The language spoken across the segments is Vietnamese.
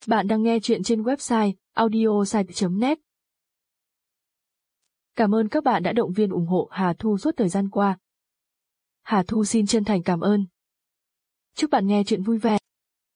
Bạn đang nghe chuyện trên website audiosite.net. Cảm ơn các bạn đã động viên ủng hộ Hà Thu suốt thời gian qua. Hà Thu xin chân thành cảm ơn. Chúc bạn nghe chuyện vui vẻ.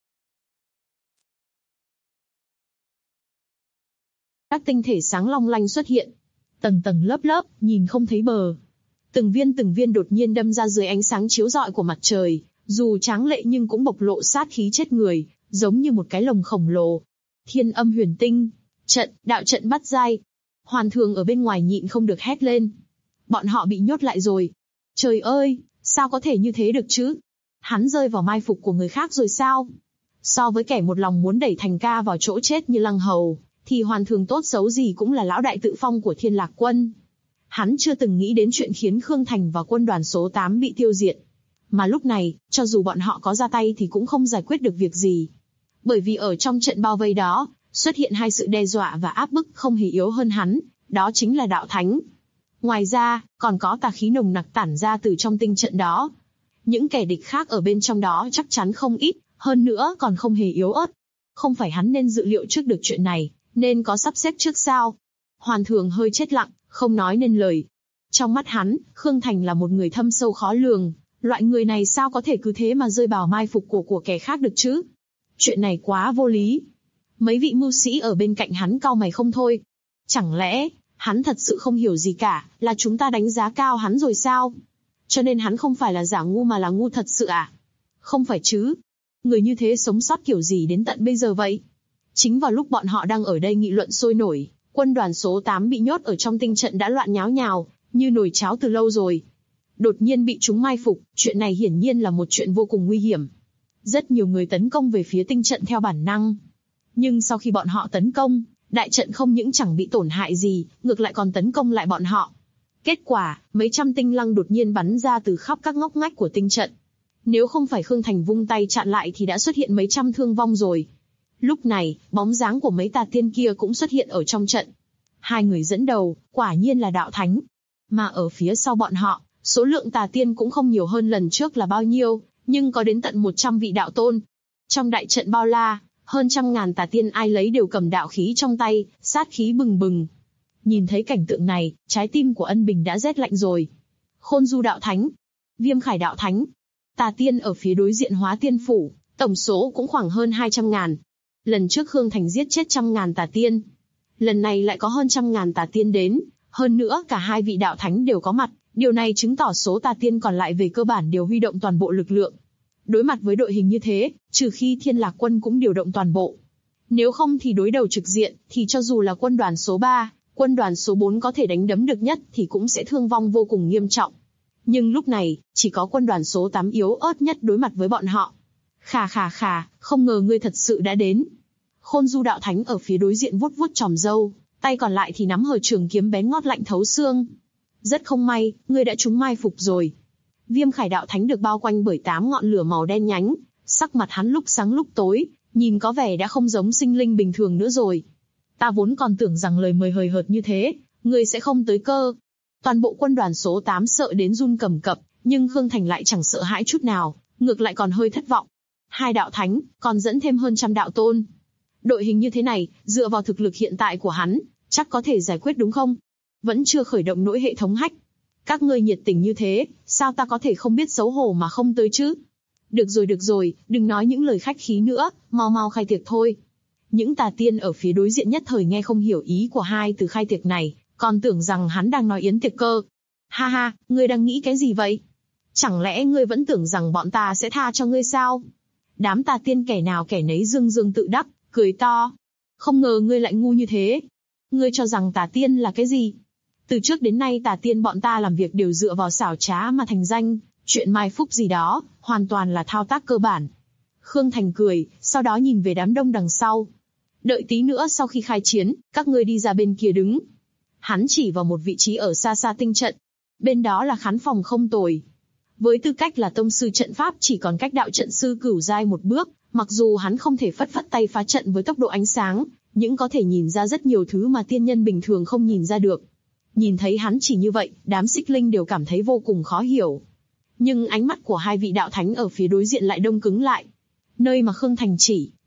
Các tinh thể sáng long lanh xuất hiện, tầng tầng lớp lớp, nhìn không thấy bờ. Từng viên đột nhiên đâm ra dưới ánh sáng chiếu rọi của mặt trời, dù tráng lệ nhưng cũng bộc lộ sát khí chết người, giống như một cái lồng khổng lồ. Thiên Âm Huyền Tinh, đạo trận bắt giai. Hoàn Thường ở bên ngoài nhịn không được hét lên. Bọn họ bị nhốt lại rồi. Trời ơi, sao có thể như thế được chứ? Hắn rơi vào mai phục của người khác rồi sao? So với kẻ một lòng muốn đẩy Thành Ca vào chỗ chết như Lăng Hầu, thì Hoàn Thường tốt xấu gì cũng là lão đại tự phong của Thiên Lạc Quân. Hắn chưa từng nghĩ đến chuyện khiến Khương Thành và quân đoàn số 8 bị tiêu diệt. Mà lúc này, cho dù bọn họ có ra tay thì cũng không giải quyết được việc gì. Bởi vì ở trong trận bao vây đó, xuất hiện hai sự đe dọa và áp bức không hề yếu hơn hắn, đó chính là đạo thánh. Ngoài ra, còn có tà khí nồng nặc tản ra từ trong tinh trận đó. Những kẻ địch khác ở bên trong đó chắc chắn không ít, hơn nữa còn không hề yếu ớt. Không phải hắn nên dự liệu trước được chuyện này, nên có sắp xếp trước sao? Hoàn Thường hơi chết lặng, không nói nên lời. Trong mắt hắn, Khương Thành là một người thâm sâu khó lường, loại người này sao có thể cứ thế mà rơi vào mai phục của kẻ khác được chứ? Chuyện này quá vô lý. Mấy vị mưu sĩ ở bên cạnh hắn cau mày không thôi. Chẳng lẽ, hắn thật sự không hiểu gì cả, là chúng ta đánh giá cao hắn rồi sao? Cho nên hắn không phải là giả ngu mà là ngu thật sự à? Không phải chứ. Người như thế sống sót kiểu gì đến tận bây giờ vậy? Chính vào lúc bọn họ đang ở đây nghị luận sôi nổi, quân đoàn số 8 bị nhốt ở trong tinh trận đã loạn nháo nhào, như nồi cháo từ lâu rồi. Đột nhiên bị chúng mai phục, chuyện này hiển nhiên là một chuyện vô cùng nguy hiểm. Rất nhiều người tấn công về phía tinh trận theo bản năng. Nhưng sau khi bọn họ tấn công, đại trận không những chẳng bị tổn hại gì, ngược lại còn tấn công lại bọn họ. Kết quả, mấy trăm tinh lăng đột nhiên bắn ra từ khắp các ngóc ngách của tinh trận. Nếu không phải Khương Thành vung tay chặn lại thì đã xuất hiện mấy trăm thương vong rồi. Lúc này, bóng dáng của mấy tà tiên kia cũng xuất hiện ở trong trận. Hai người dẫn đầu, quả nhiên là đạo thánh. Mà ở phía sau bọn họ, số lượng tà tiên cũng không nhiều hơn lần trước là bao nhiêu, nhưng có đến tận 100 vị đạo tôn. Trong đại trận bao la, hơn 100.000 tà tiên ai lấy đều cầm đạo khí trong tay, sát khí bừng bừng. Nhìn thấy cảnh tượng này, trái tim của Ân Bình đã rét lạnh rồi. Khôn Du đạo thánh, Viêm Khải đạo thánh, tà tiên ở phía đối diện Hóa Tiên phủ, tổng số cũng khoảng hơn 200.000. Lần trước Khương Thành giết chết 100.000 tà tiên. Lần này lại có hơn 100.000 tà tiên đến, hơn nữa cả hai vị đạo thánh đều có mặt, điều này chứng tỏ số tà tiên còn lại về cơ bản đều huy động toàn bộ lực lượng. Đối mặt với đội hình như thế, trừ khi Thiên Lạc Quân cũng điều động toàn bộ. Nếu không thì đối đầu trực diện, thì cho dù là quân đoàn số 3, quân đoàn số 4 có thể đánh đấm được nhất thì cũng sẽ thương vong vô cùng nghiêm trọng. Nhưng lúc này, chỉ có quân đoàn số 8 yếu ớt nhất đối mặt với bọn họ. Khà, không ngờ ngươi thật sự đã đến. Khôn Du đạo thánh ở phía đối diện vuốt vuốt chòm râu, tay còn lại thì nắm hờ trường kiếm bén ngót lạnh thấu xương. Rất không may, ngươi đã trúng mai phục rồi. Viêm Khải đạo thánh được bao quanh bởi 8 ngọn lửa màu đen nhánh, sắc mặt hắn lúc sáng lúc tối, nhìn có vẻ đã không giống sinh linh bình thường nữa rồi. Ta vốn còn tưởng rằng lời mời hời hợt như thế, ngươi sẽ không tới cơ. Toàn bộ quân đoàn số 8 sợ đến run cầm cập, nhưng Khương Thành lại chẳng sợ hãi chút nào, ngược lại còn hơi thất vọng. Hai đạo thánh, còn dẫn thêm hơn 100 đạo tôn. Đội hình như thế này, dựa vào thực lực hiện tại của hắn, chắc có thể giải quyết đúng không? Vẫn chưa khởi động nỗi hệ thống hack. Các ngươi nhiệt tình như thế, sao ta có thể không biết xấu hổ mà không tới chứ? Được rồi, đừng nói những lời khách khí nữa, mau khai tiệc thôi. Những tà tiên ở phía đối diện nhất thời nghe không hiểu ý của hai từ khai tiệc này, còn tưởng rằng hắn đang nói yến tiệc cơ. Ha, ngươi đang nghĩ cái gì vậy? Chẳng lẽ ngươi vẫn tưởng rằng bọn ta sẽ tha cho ngươi sao? Đám tà tiên kẻ nào kẻ nấy dương tự đắc, cười to. Không ngờ ngươi lại ngu như thế. Ngươi cho rằng tà tiên là cái gì? Từ trước đến nay tà tiên bọn ta làm việc đều dựa vào xảo trá mà thành danh, chuyện mai phúc gì đó, hoàn toàn là thao tác cơ bản. Khương Thành cười, sau đó nhìn về đám đông đằng sau. Đợi tí nữa sau khi khai chiến, các ngươi đi ra bên kia đứng. Hắn chỉ vào một vị trí ở xa xa tinh trận. Bên đó là khán phòng không tồi. Với tư cách là tông sư trận pháp chỉ còn cách đạo trận sư cửu giai một bước, mặc dù hắn không thể phất tay phá trận với tốc độ ánh sáng, nhưng có thể nhìn ra rất nhiều thứ mà tiên nhân bình thường không nhìn ra được. Nhìn thấy hắn chỉ như vậy, đám xích linh đều cảm thấy vô cùng khó hiểu. Nhưng ánh mắt của hai vị đạo thánh ở phía đối diện lại đông cứng lại. Nơi mà Khương Thành chỉ,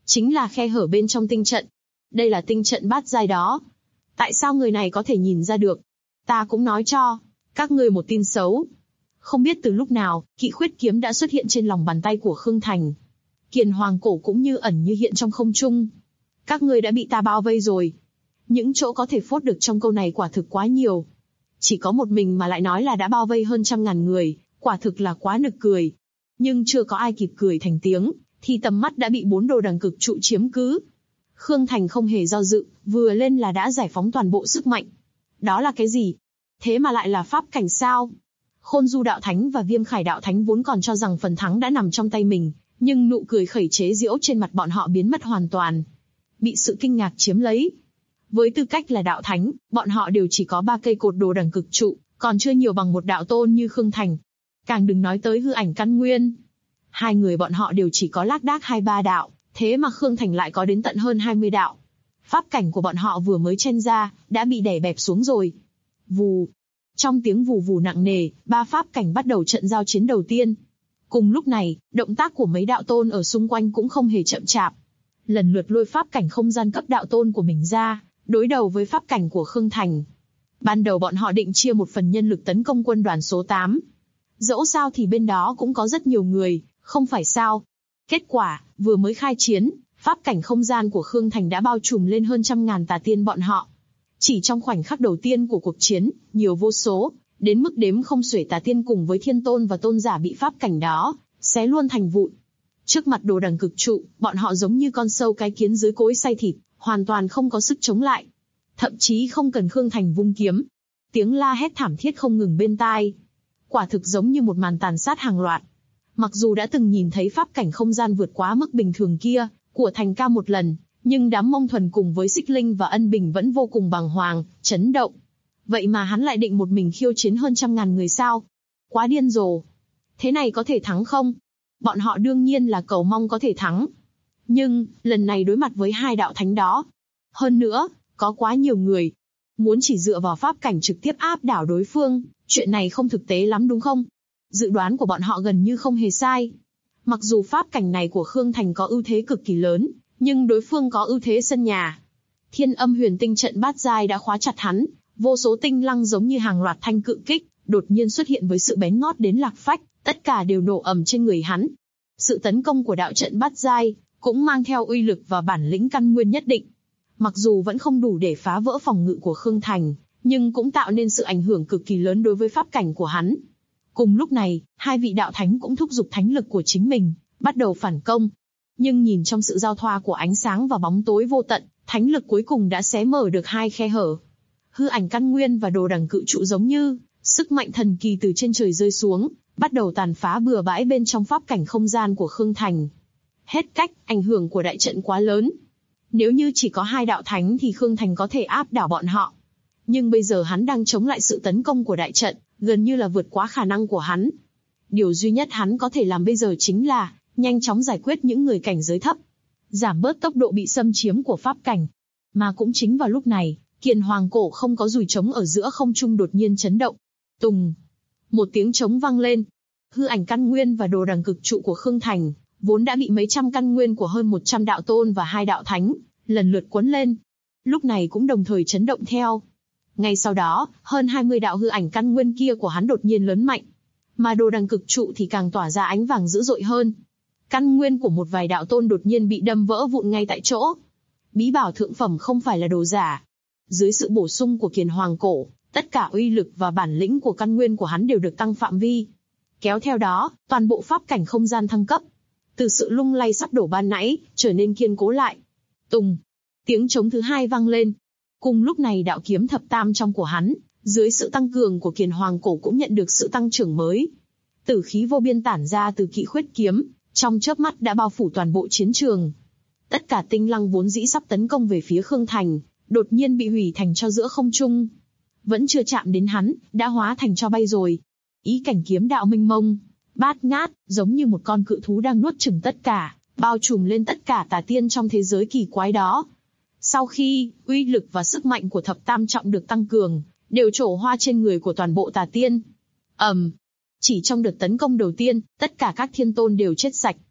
Chính là khe hở bên trong tinh trận. Đây là tinh trận bát giai đó. Tại sao người này có thể nhìn ra được? Ta cũng nói cho các ngươi một tin xấu. Không biết từ lúc nào, Kỵ Khuyết kiếm đã xuất hiện trên lòng bàn tay của Khương Thành. Kiền Hoàng cổ cũng như ẩn như hiện trong không trung. Các ngươi đã bị ta bao vây rồi. Những chỗ có thể phốt được trong câu này quả thực quá nhiều. Chỉ có một mình mà lại nói là đã bao vây hơn 100.000 người, quả thực là quá nực cười. Nhưng chưa có ai kịp cười thành tiếng, thì tầm mắt đã bị 4 đồ đằng cực trụ chiếm cứ. Khương Thành không hề do dự, vừa lên là đã giải phóng toàn bộ sức mạnh. Đó là cái gì? Thế mà lại là pháp cảnh sao? Khôn Du đạo thánh và Viêm Khải đạo thánh vốn còn cho rằng phần thắng đã nằm trong tay mình, nhưng nụ cười khẩy chế giễu trên mặt bọn họ biến mất hoàn toàn. Bị sự kinh ngạc chiếm lấy. Với tư cách là đạo thánh, bọn họ đều chỉ có 3 cây cột đồ đằng cực trụ, còn chưa nhiều bằng một đạo tôn như Khương Thành. Càng đừng nói tới hư ảnh căn nguyên. 2 người bọn họ đều chỉ có lác đác 2-3 đạo, thế mà Khương Thành lại có đến tận hơn 20 đạo. Pháp cảnh của bọn họ vừa mới chen ra, đã bị đè bẹp xuống rồi. Vù. Trong tiếng vù vù nặng nề, 3 pháp cảnh bắt đầu trận giao chiến đầu tiên. Cùng lúc này, động tác của mấy đạo tôn ở xung quanh cũng không hề chậm chạp. Lần lượt lôi pháp cảnh không gian cấp đạo tôn của mình ra, đối đầu với pháp cảnh của Khương Thành. Ban đầu bọn họ định chia một phần nhân lực tấn công quân đoàn số 8. Dẫu sao thì bên đó cũng có rất nhiều người, không phải sao. Kết quả, vừa mới khai chiến, pháp cảnh không gian của Khương Thành đã bao trùm lên hơn 100.000 tà tiên bọn họ. Chỉ trong khoảnh khắc đầu tiên của cuộc chiến, nhiều vô số, đến mức đếm không xuể tà tiên cùng với thiên tôn và tôn giả bị pháp cảnh đó xé luôn thành vụn. Trước mặt đồ đằng cực trụ, bọn họ giống như con sâu cái kiến dưới cối xay thịt, hoàn toàn không có sức chống lại. Thậm chí không cần Khương Thành vung kiếm. Tiếng la hét thảm thiết không ngừng bên tai. Quả thực giống như một màn tàn sát hàng loạt. Mặc dù đã từng nhìn thấy pháp cảnh không gian vượt quá mức bình thường kia, của Thành Ca một lần, nhưng đám Mông Thuần cùng với Xích Linh và Ân Bình vẫn vô cùng bàng hoàng, chấn động. Vậy mà hắn lại định một mình khiêu chiến hơn 100.000 người sao? Quá điên rồ. Thế này có thể thắng không? Bọn họ đương nhiên là cầu mong có thể thắng. Nhưng, lần này đối mặt với 2 đạo thánh đó. Hơn nữa, có quá nhiều người. Muốn chỉ dựa vào pháp cảnh trực tiếp áp đảo đối phương, chuyện này không thực tế lắm đúng không? Dự đoán của bọn họ gần như không hề sai. Mặc dù pháp cảnh này của Khương Thành có ưu thế cực kỳ lớn, nhưng đối phương có ưu thế sân nhà. Thiên Âm Huyền Tinh trận bát giai đã khóa chặt hắn, vô số tinh lăng giống như hàng loạt thanh cự kích, đột nhiên xuất hiện với sự bén ngót đến lạc phách, tất cả đều nổ ầm trên người hắn. Sự tấn công của đạo trận bát giai cũng mang theo uy lực và bản lĩnh căn nguyên nhất định. Mặc dù vẫn không đủ để phá vỡ phòng ngự của Khương Thành, nhưng cũng tạo nên sự ảnh hưởng cực kỳ lớn đối với pháp cảnh của hắn. Cùng lúc này, 2 vị đạo thánh cũng thúc giục thánh lực của chính mình, bắt đầu phản công. Nhưng nhìn trong sự giao thoa của ánh sáng và bóng tối vô tận, thánh lực cuối cùng đã xé mở được 2 khe hở. Hư ảnh căn nguyên và đồ đằng cự trụ giống như sức mạnh thần kỳ từ trên trời rơi xuống, bắt đầu tàn phá bừa bãi bên trong pháp cảnh không gian của Khương Thành. Hết cách, ảnh hưởng của đại trận quá lớn. Nếu như chỉ có 2 đạo thánh thì Khương Thành có thể áp đảo bọn họ. Nhưng bây giờ hắn đang chống lại sự tấn công của đại trận, gần như là vượt quá khả năng của hắn. Điều duy nhất hắn có thể làm bây giờ chính là nhanh chóng giải quyết những người cảnh giới thấp, giảm bớt tốc độ bị xâm chiếm của pháp cảnh. Mà cũng chính vào lúc này, Kiền Hoàng cổ không có dùi trống ở giữa không trung đột nhiên chấn động. Tùng! Một tiếng trống vang lên. Hư ảnh căn nguyên và đồ đằng cực trụ của Khương Thành, vốn đã bị mấy trăm căn nguyên của hơn 100 đạo tôn và 2 đạo thánh, lần lượt cuốn lên. Lúc này cũng đồng thời chấn động theo. Ngay sau đó, hơn 20 đạo hư ảnh căn nguyên kia của hắn đột nhiên lớn mạnh. Mà đồ đằng cực trụ thì càng tỏa ra ánh vàng dữ dội hơn. Căn nguyên của một vài đạo tôn đột nhiên bị đâm vỡ vụn ngay tại chỗ. Bí bảo thượng phẩm không phải là đồ giả. Dưới sự bổ sung của Kiền Hoàng cổ, tất cả uy lực và bản lĩnh của căn nguyên của hắn đều được tăng phạm vi. Kéo theo đó, toàn bộ pháp cảnh không gian thăng cấp. Từ sự lung lay sắp đổ ban nãy, trở nên kiên cố lại. Tùng! Tiếng trống thứ 2 vang lên. Cùng lúc này đạo kiếm thập tam trong của hắn, dưới sự tăng cường của Kiền Hoàng cổ cũng nhận được sự tăng trưởng mới. Tử khí vô biên tản ra từ Kỵ Khuyết kiếm, trong chớp mắt đã bao phủ toàn bộ chiến trường. Tất cả tinh lăng vốn dĩ sắp tấn công về phía Khương Thành, đột nhiên bị hủy thành tro giữa không trung. Vẫn chưa chạm đến hắn, đã hóa thành tro bay rồi. Ý cảnh kiếm đạo mênh mông, bát ngát, giống như một con cự thú đang nuốt chửng tất cả, bao trùm lên tất cả tà tiên trong thế giới kỳ quái đó. Sau khi uy lực và sức mạnh của thập tam trọng được tăng cường, đều trổ hoa trên người của toàn bộ tà tiên. Chỉ trong đợt tấn công đầu tiên, tất cả các thiên tôn đều chết sạch.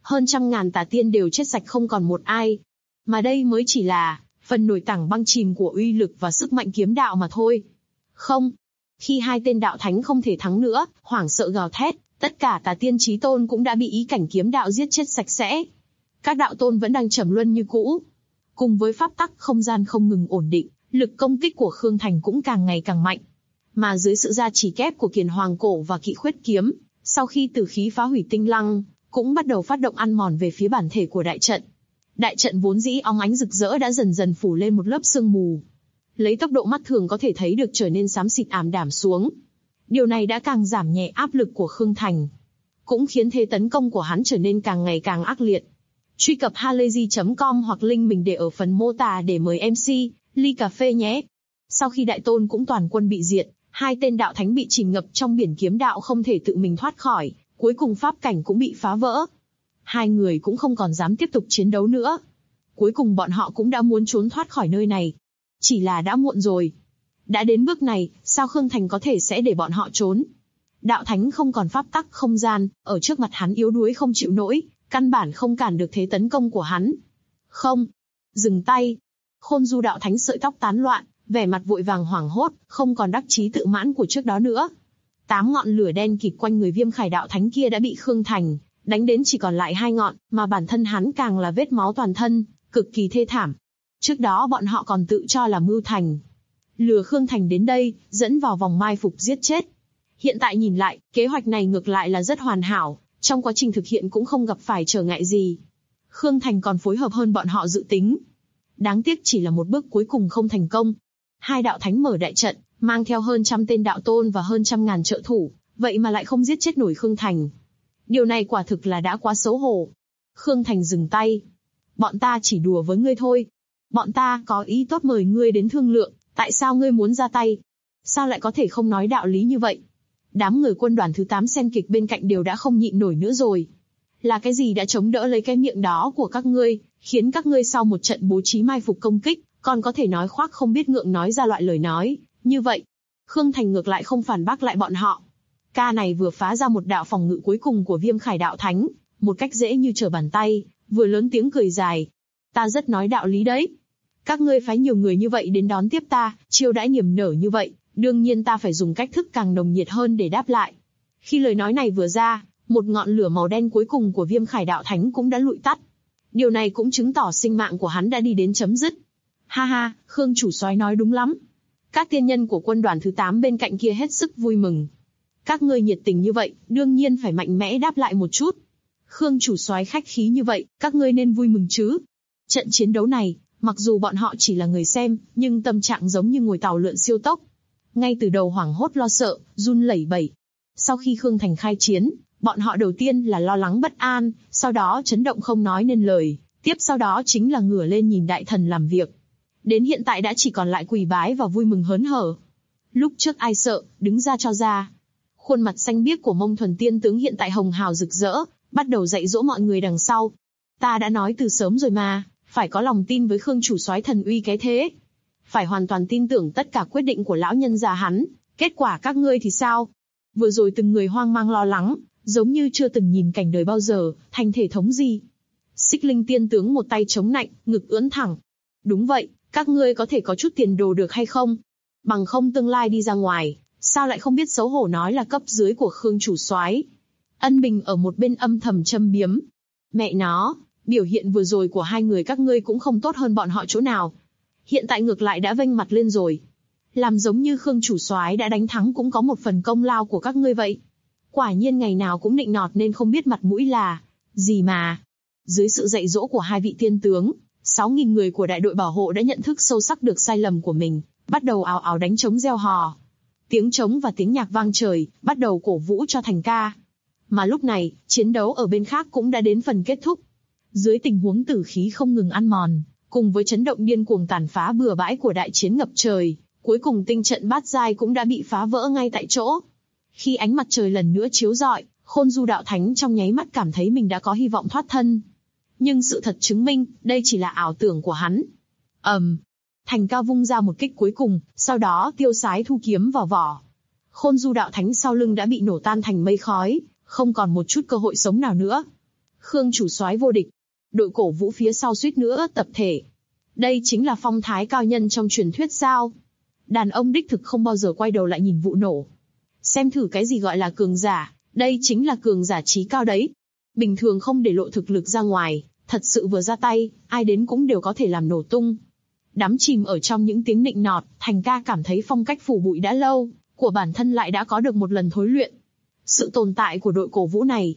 hơn trăm ngàn tà tiên đều chết sạch không còn một ai. Mà đây mới chỉ là phần nổi tảng băng chìm của uy lực và sức mạnh kiếm đạo mà thôi. Không. Khi hai tên đạo thánh không thể thắng nữa, hoảng sợ gào thét, tất cả tà tiên chí tôn cũng đã bị ý cảnh kiếm đạo giết chết sạch sẽ. Các đạo tôn vẫn đang trầm luân như cũ. Cùng với pháp tắc không gian không ngừng ổn định, lực công kích của Khương Thành cũng càng ngày càng mạnh. Mà dưới sự gia trì kép của Kiền Hoàng Cổ và Kỵ Khuyết Kiếm, sau khi tử khí phá hủy tinh lăng, cũng bắt đầu phát động ăn mòn về phía bản thể của đại trận. Đại trận vốn dĩ óng ánh rực rỡ đã dần dần phủ lên một lớp sương mù. Lấy tốc độ mắt thường có thể thấy được trở nên xám xịt ảm đạm xuống. Điều này đã càng giảm nhẹ áp lực của Khương Thành, cũng khiến thế tấn công của hắn trở nên càng ngày càng ác liệt. Truy cập halayzi.com hoặc link mình để ở phần mô tả để mời MC ly cà phê nhé. Sau khi đại tôn cũng toàn quân bị diệt, hai tên đạo thánh bị chìm ngập trong biển kiếm đạo không thể tự mình thoát khỏi, cuối cùng pháp cảnh cũng bị phá vỡ. Hai người cũng không còn dám tiếp tục chiến đấu nữa. Cuối cùng bọn họ cũng đã muốn trốn thoát khỏi nơi này. Chỉ là đã muộn rồi. Đã đến bước này, sao Khương Thành có thể sẽ để bọn họ trốn? Đạo thánh không còn pháp tắc không gian, ở trước mặt hắn yếu đuối không chịu nổi, căn bản không cản được thế tấn công của hắn. Không. Dừng tay. Khôn Du đạo thánh sợi tóc tán loạn, vẻ mặt vội vàng hoảng hốt, không còn đắc chí tự mãn của trước đó nữa. 8 ngọn lửa đen kịt quanh người Viêm Khải đạo thánh kia đã bị Khương Thành đánh đến chỉ còn lại 2 ngọn, mà bản thân hắn càng là vết máu toàn thân, cực kỳ thê thảm. Trước đó bọn họ còn tự cho là mưu thành, lừa Khương Thành đến đây, dẫn vào vòng mai phục giết chết. Hiện tại nhìn lại, kế hoạch này ngược lại là rất hoàn hảo, trong quá trình thực hiện cũng không gặp phải trở ngại gì. Khương Thành còn phối hợp hơn bọn họ dự tính. Đáng tiếc chỉ là một bước cuối cùng không thành công. Hai đạo thánh mở đại trận, mang theo hơn trăm tên đạo tôn và hơn trăm ngàn trợ thủ, vậy mà lại không giết chết nổi Khương Thành. Điều này quả thực là đã quá xấu hổ. Khương Thành dừng tay. Bọn ta chỉ đùa với ngươi thôi. Bọn ta có ý tốt mời ngươi đến thương lượng, tại sao ngươi muốn ra tay? Sao lại có thể không nói đạo lý như vậy? Đám người quân đoàn thứ 8 xem kịch bên cạnh đều đã không nhịn nổi nữa rồi. Là cái gì đã chống đỡ lấy cái miệng đó của các ngươi, khiến các ngươi sau một trận bố trí mai phục công kích, còn có thể nói khoác không biết ngượng nói ra loại lời nói như vậy? Khương Thành ngược lại không phản bác lại bọn họ. Ca này vừa phá ra một đạo phòng ngự cuối cùng của Viêm Khải đạo thánh, một cách dễ như trở bàn tay, vừa lớn tiếng cười dài. Ta rất nói đạo lý đấy. Các ngươi phái nhiều người như vậy đến đón tiếp ta, chiêu đãi niềm nở như vậy, đương nhiên ta phải dùng cách thức càng nồng nhiệt hơn để đáp lại. Khi lời nói này vừa ra, một ngọn lửa màu đen cuối cùng của Viêm Khải đạo thánh cũng đã lụi tắt. Điều này cũng chứng tỏ sinh mạng của hắn đã đi đến chấm dứt. Ha ha, Khương chủ soái nói đúng lắm. Các tiên nhân của quân đoàn thứ 8 bên cạnh kia hết sức vui mừng. Các ngươi nhiệt tình như vậy, đương nhiên phải mạnh mẽ đáp lại một chút. Khương chủ soái khách khí như vậy, các ngươi nên vui mừng chứ. Trận chiến đấu này, mặc dù bọn họ chỉ là người xem, nhưng tâm trạng giống như ngồi tàu lượn siêu tốc. Ngay từ đầu hoảng hốt lo sợ, run lẩy bẩy. Sau khi Khương Thành khai chiến, bọn họ đầu tiên là lo lắng bất an, sau đó chấn động không nói nên lời, tiếp sau đó chính là ngửa lên nhìn đại thần làm việc. Đến hiện tại đã chỉ còn lại quỳ bái và vui mừng hớn hở. Lúc trước ai sợ, đứng ra cho ra. Khuôn mặt xanh biếc của Mông Thuần Tiên tướng hiện tại hồng hào rực rỡ, bắt đầu dạy dỗ mọi người đằng sau. Ta đã nói từ sớm rồi mà, phải có lòng tin với Khương chủ soái thần uy cái thế. Phải hoàn toàn tin tưởng tất cả quyết định của lão nhân già hắn, kết quả các ngươi thì sao? Vừa rồi từng người hoang mang lo lắng, giống như chưa từng nhìn cảnh đời bao giờ, thành thể thống gì. Xích Linh Tiên tướng một tay chống nạnh, ngực ưỡn thẳng. Đúng vậy, các ngươi có thể có chút tiền đồ được hay không? Bằng không tương lai đi ra ngoài, sao lại không biết xấu hổ nói là cấp dưới của Khương chủ soái? Ân Bình ở một bên âm thầm châm biếm. Mẹ nó, biểu hiện vừa rồi của hai người các ngươi cũng không tốt hơn bọn họ chỗ nào. Hiện tại ngược lại đã vênh mặt lên rồi. Làm giống như Khương chủ soái đã đánh thắng cũng có một phần công lao của các ngươi vậy. Quả nhiên ngày nào cũng nịnh nọt nên không biết mặt mũi là gì mà. Dưới sự dạy dỗ của hai vị tiên tướng, 6.000 người của đại đội bảo hộ đã nhận thức sâu sắc được sai lầm của mình, bắt đầu ào ào đánh trống reo hò. Tiếng trống và tiếng nhạc vang trời, bắt đầu cổ vũ cho thành ca. Mà lúc này, chiến đấu ở bên khác cũng đã đến phần kết thúc. Dưới tình huống tử khí không ngừng ăn mòn, cùng với chấn động điên cuồng tàn phá bừa bãi của đại chiến ngập trời, cuối cùng tinh trận bát giai cũng đã bị phá vỡ ngay tại chỗ. Khi ánh mặt trời lần nữa chiếu rọi, Khôn Du đạo thánh trong nháy mắt cảm thấy mình đã có hy vọng thoát thân. Nhưng sự thật chứng minh, đây chỉ là ảo tưởng của hắn. Thành Ca vung ra một kích cuối cùng, sau đó tiêu sái thu kiếm vào vỏ. Khôn Du đạo thánh sau lưng đã bị nổ tan thành mây khói, không còn một chút cơ hội sống nào nữa. Khương chủ soái vô địch. Đội cổ vũ phía sau suýt nữa tập thể. Đây chính là phong thái cao nhân trong truyền thuyết sao? Đàn ông đích thực không bao giờ quay đầu lại nhìn vụ nổ. Xem thử cái gì gọi là cường giả, đây chính là cường giả trí cao đấy. Bình thường không để lộ thực lực ra ngoài, thật sự vừa ra tay, ai đến cũng đều có thể làm nổ tung. Đắm chìm ở trong những tiếng nịnh nọt, Thành ca cảm thấy phong cách phủ bụi đã lâu, của bản thân lại đã có được một lần thối luyện. Sự tồn tại của đội cổ vũ này,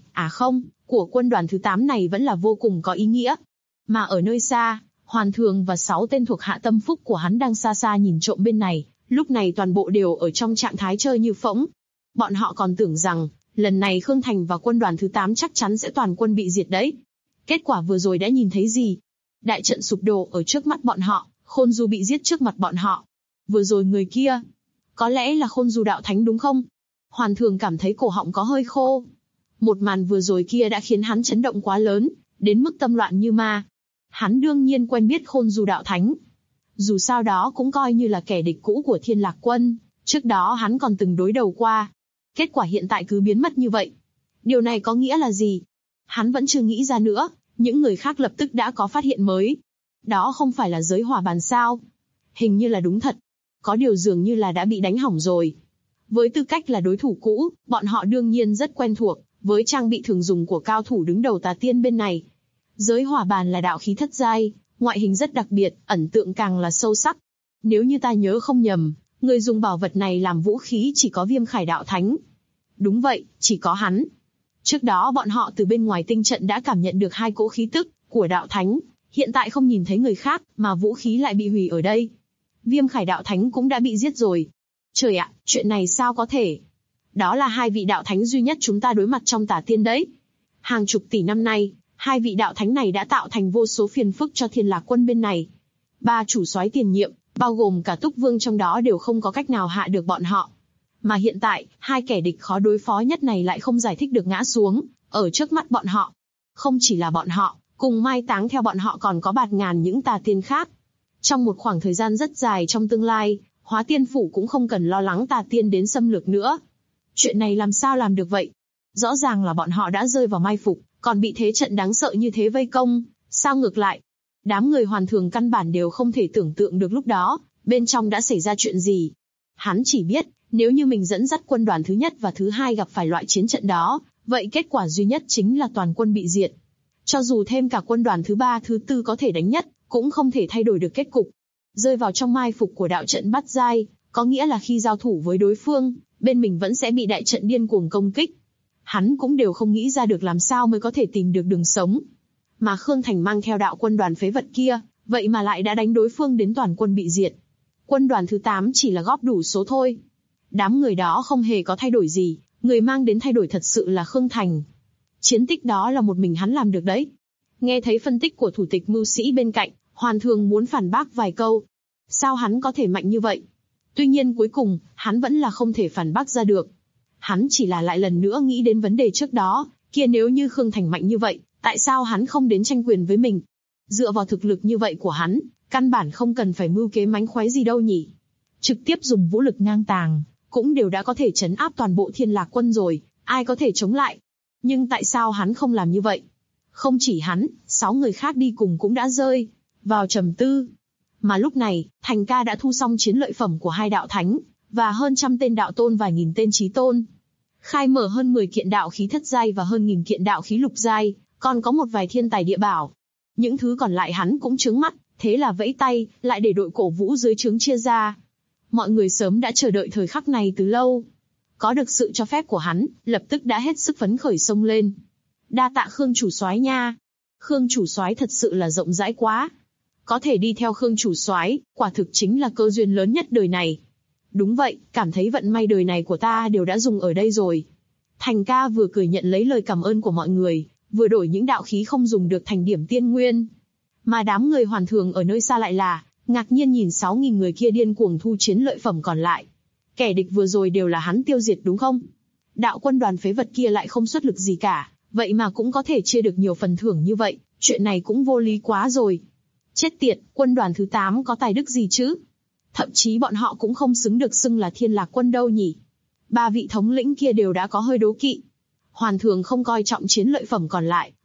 của quân đoàn thứ 8 này vẫn là vô cùng có ý nghĩa. Mà ở nơi xa, Hoàn Thường và 6 tên thuộc hạ tâm phúc của hắn đang xa xa nhìn trộm bên này, lúc này toàn bộ đều ở trong trạng thái chơi như phỗng. Bọn họ còn tưởng rằng, lần này Khương Thành và quân đoàn thứ 8 chắc chắn sẽ toàn quân bị diệt đấy. Kết quả vừa rồi đã nhìn thấy gì? Đại trận sụp đổ ở trước mắt bọn họ, Khôn Du bị giết trước mặt bọn họ. Vừa rồi người kia, có lẽ là Khôn Du đạo thánh đúng không? Hoàn Thường cảm thấy cổ họng có hơi khô. Một màn vừa rồi kia đã khiến hắn chấn động quá lớn, đến mức tâm loạn như ma. Hắn đương nhiên quen biết Khôn Du đạo thánh. Dù sao đó cũng coi như là kẻ địch cũ của Thiên Lạc Quân, trước đó hắn còn từng đối đầu qua. Kết quả hiện tại cứ biến mất như vậy. Điều này có nghĩa là gì? Hắn vẫn chưa nghĩ ra nữa, những người khác lập tức đã có phát hiện mới. Đó không phải là giới hỏa bàn sao? Hình như là đúng thật. Có điều dường như là đã bị đánh hỏng rồi. Với tư cách là đối thủ cũ, bọn họ đương nhiên rất quen thuộc với trang bị thường dùng của cao thủ đứng đầu Tà Tiên bên này. Giới hỏa bàn là đạo khí thất giai, ngoại hình rất đặc biệt, ẩn tượng càng là sâu sắc. Nếu như ta nhớ không nhầm, người dùng bảo vật này làm vũ khí chỉ có Viêm Khải đạo thánh. Đúng vậy, chỉ có hắn. Trước đó bọn họ từ bên ngoài tinh trận đã cảm nhận được 2 cỗ khí tức của đạo thánh, hiện tại không nhìn thấy người khác, mà vũ khí lại bị hủy ở đây. Viêm Khải đạo thánh cũng đã bị giết rồi. Trời ạ, chuyện này sao có thể? Đó là 2 vị đạo thánh duy nhất chúng ta đối mặt trong Tà Tiên đấy. Hàng chục tỷ năm nay, 2 vị đạo thánh này đã tạo thành vô số phiền phức cho Thiên Lạc Quân bên này. 3 chủ soái tiền nhiệm, bao gồm cả Túc Vương trong đó đều không có cách nào hạ được bọn họ. Mà hiện tại, 2 kẻ địch khó đối phó nhất này lại không giải thích được ngã xuống, ở trước mắt bọn họ. Không chỉ là bọn họ, cùng mai táng theo bọn họ còn có bạt ngàn những Tà Tiên khác. Trong một khoảng thời gian rất dài trong tương lai, Hóa Tiên Phủ cũng không cần lo lắng Tà Tiên đến xâm lược nữa. Chuyện này làm sao làm được vậy? Rõ ràng là bọn họ đã rơi vào mai phục, còn bị thế trận đáng sợ như thế vây công, sao ngược lại? Đám người Hoàn Thường căn bản đều không thể tưởng tượng được lúc đó, bên trong đã xảy ra chuyện gì. Hắn chỉ biết, nếu như mình dẫn dắt quân đoàn thứ nhất và thứ hai gặp phải loại chiến trận đó, vậy kết quả duy nhất chính là toàn quân bị diệt. Cho dù thêm cả quân đoàn thứ 3, thứ 4 có thể đánh nhất, cũng không thể thay đổi được kết cục. Rơi vào trong mai phục của đạo trận bát giai, có nghĩa là khi giao thủ với đối phương, bên mình vẫn sẽ bị đại trận điên cuồng công kích. Hắn cũng đều không nghĩ ra được làm sao mới có thể tìm được đường sống. Mà Khương Thành mang theo đạo quân đoàn phế vật kia, vậy mà lại đã đánh đối phương đến toàn quân bị diệt. Quân đoàn thứ 8 chỉ là góp đủ số thôi. Đám người đó không hề có thay đổi gì, người mang đến thay đổi thật sự là Khương Thành. Chiến tích đó là một mình hắn làm được đấy. Nghe thấy phân tích của thủ tịch mưu sĩ bên cạnh, Hoàn Thường muốn phản bác vài câu. Sao hắn có thể mạnh như vậy? Tuy nhiên cuối cùng, hắn vẫn là không thể phản bác ra được. Hắn chỉ là lại lần nữa nghĩ đến vấn đề trước đó, kia nếu như Khương Thành mạnh như vậy, tại sao hắn không đến tranh quyền với mình? Dựa vào thực lực như vậy của hắn, căn bản không cần phải mưu kế mánh khóe gì đâu nhỉ. Trực tiếp dùng vũ lực ngang tàng, cũng đều đã có thể trấn áp toàn bộ Thiên Lạc Quân rồi, ai có thể chống lại? Nhưng tại sao hắn không làm như vậy? Không chỉ hắn, 6 người khác đi cùng cũng đã rơi vào trầm tư. Mà lúc này, Thành ca đã thu xong chiến lợi phẩm của 2 đạo thánh, và hơn 100 tên đạo tôn và nghìn tên chí tôn. Khai mở hơn 10 kiện đạo khí thất giai và hơn 1000 kiện đạo khí lục giai, còn có một vài thiên tài địa bảo. Những thứ còn lại hắn cũng trướng mắt, thế là vẫy tay, lại để đội cổ vũ dưới trướng chia ra. Mọi người sớm đã chờ đợi thời khắc này từ lâu. Có được sự cho phép của hắn, lập tức đã hết sức phấn khởi xông lên. Đa tạ Khương chủ soái nha. Khương chủ soái thật sự là rộng rãi quá. Có thể đi theo Khương chủ soái, quả thực chính là cơ duyên lớn nhất đời này. Đúng vậy, cảm thấy vận may đời này của ta đều đã dùng ở đây rồi. Thành ca vừa cười nhận lấy lời cảm ơn của mọi người, vừa đổi những đạo khí không dùng được thành điểm tiên nguyên. Mà đám người Hoàn Thường ở nơi xa lại là ngạc nhiên nhìn 6.000 người kia điên cuồng thu chiến lợi phẩm còn lại. Kẻ địch vừa rồi đều là hắn tiêu diệt đúng không? Đạo quân đoàn phế vật kia lại không xuất lực gì cả, vậy mà cũng có thể chia được nhiều phần thưởng như vậy, chuyện này cũng vô lý quá rồi. Chết tiệt, quân đoàn thứ 8 có tài đức gì chứ? Thậm chí bọn họ cũng không xứng được xưng là Thiên Lạc Quân đâu nhỉ. 3 vị thống lĩnh kia đều đã có hơi đố kỵ. Hoàn Thường không coi trọng chiến lợi phẩm còn lại,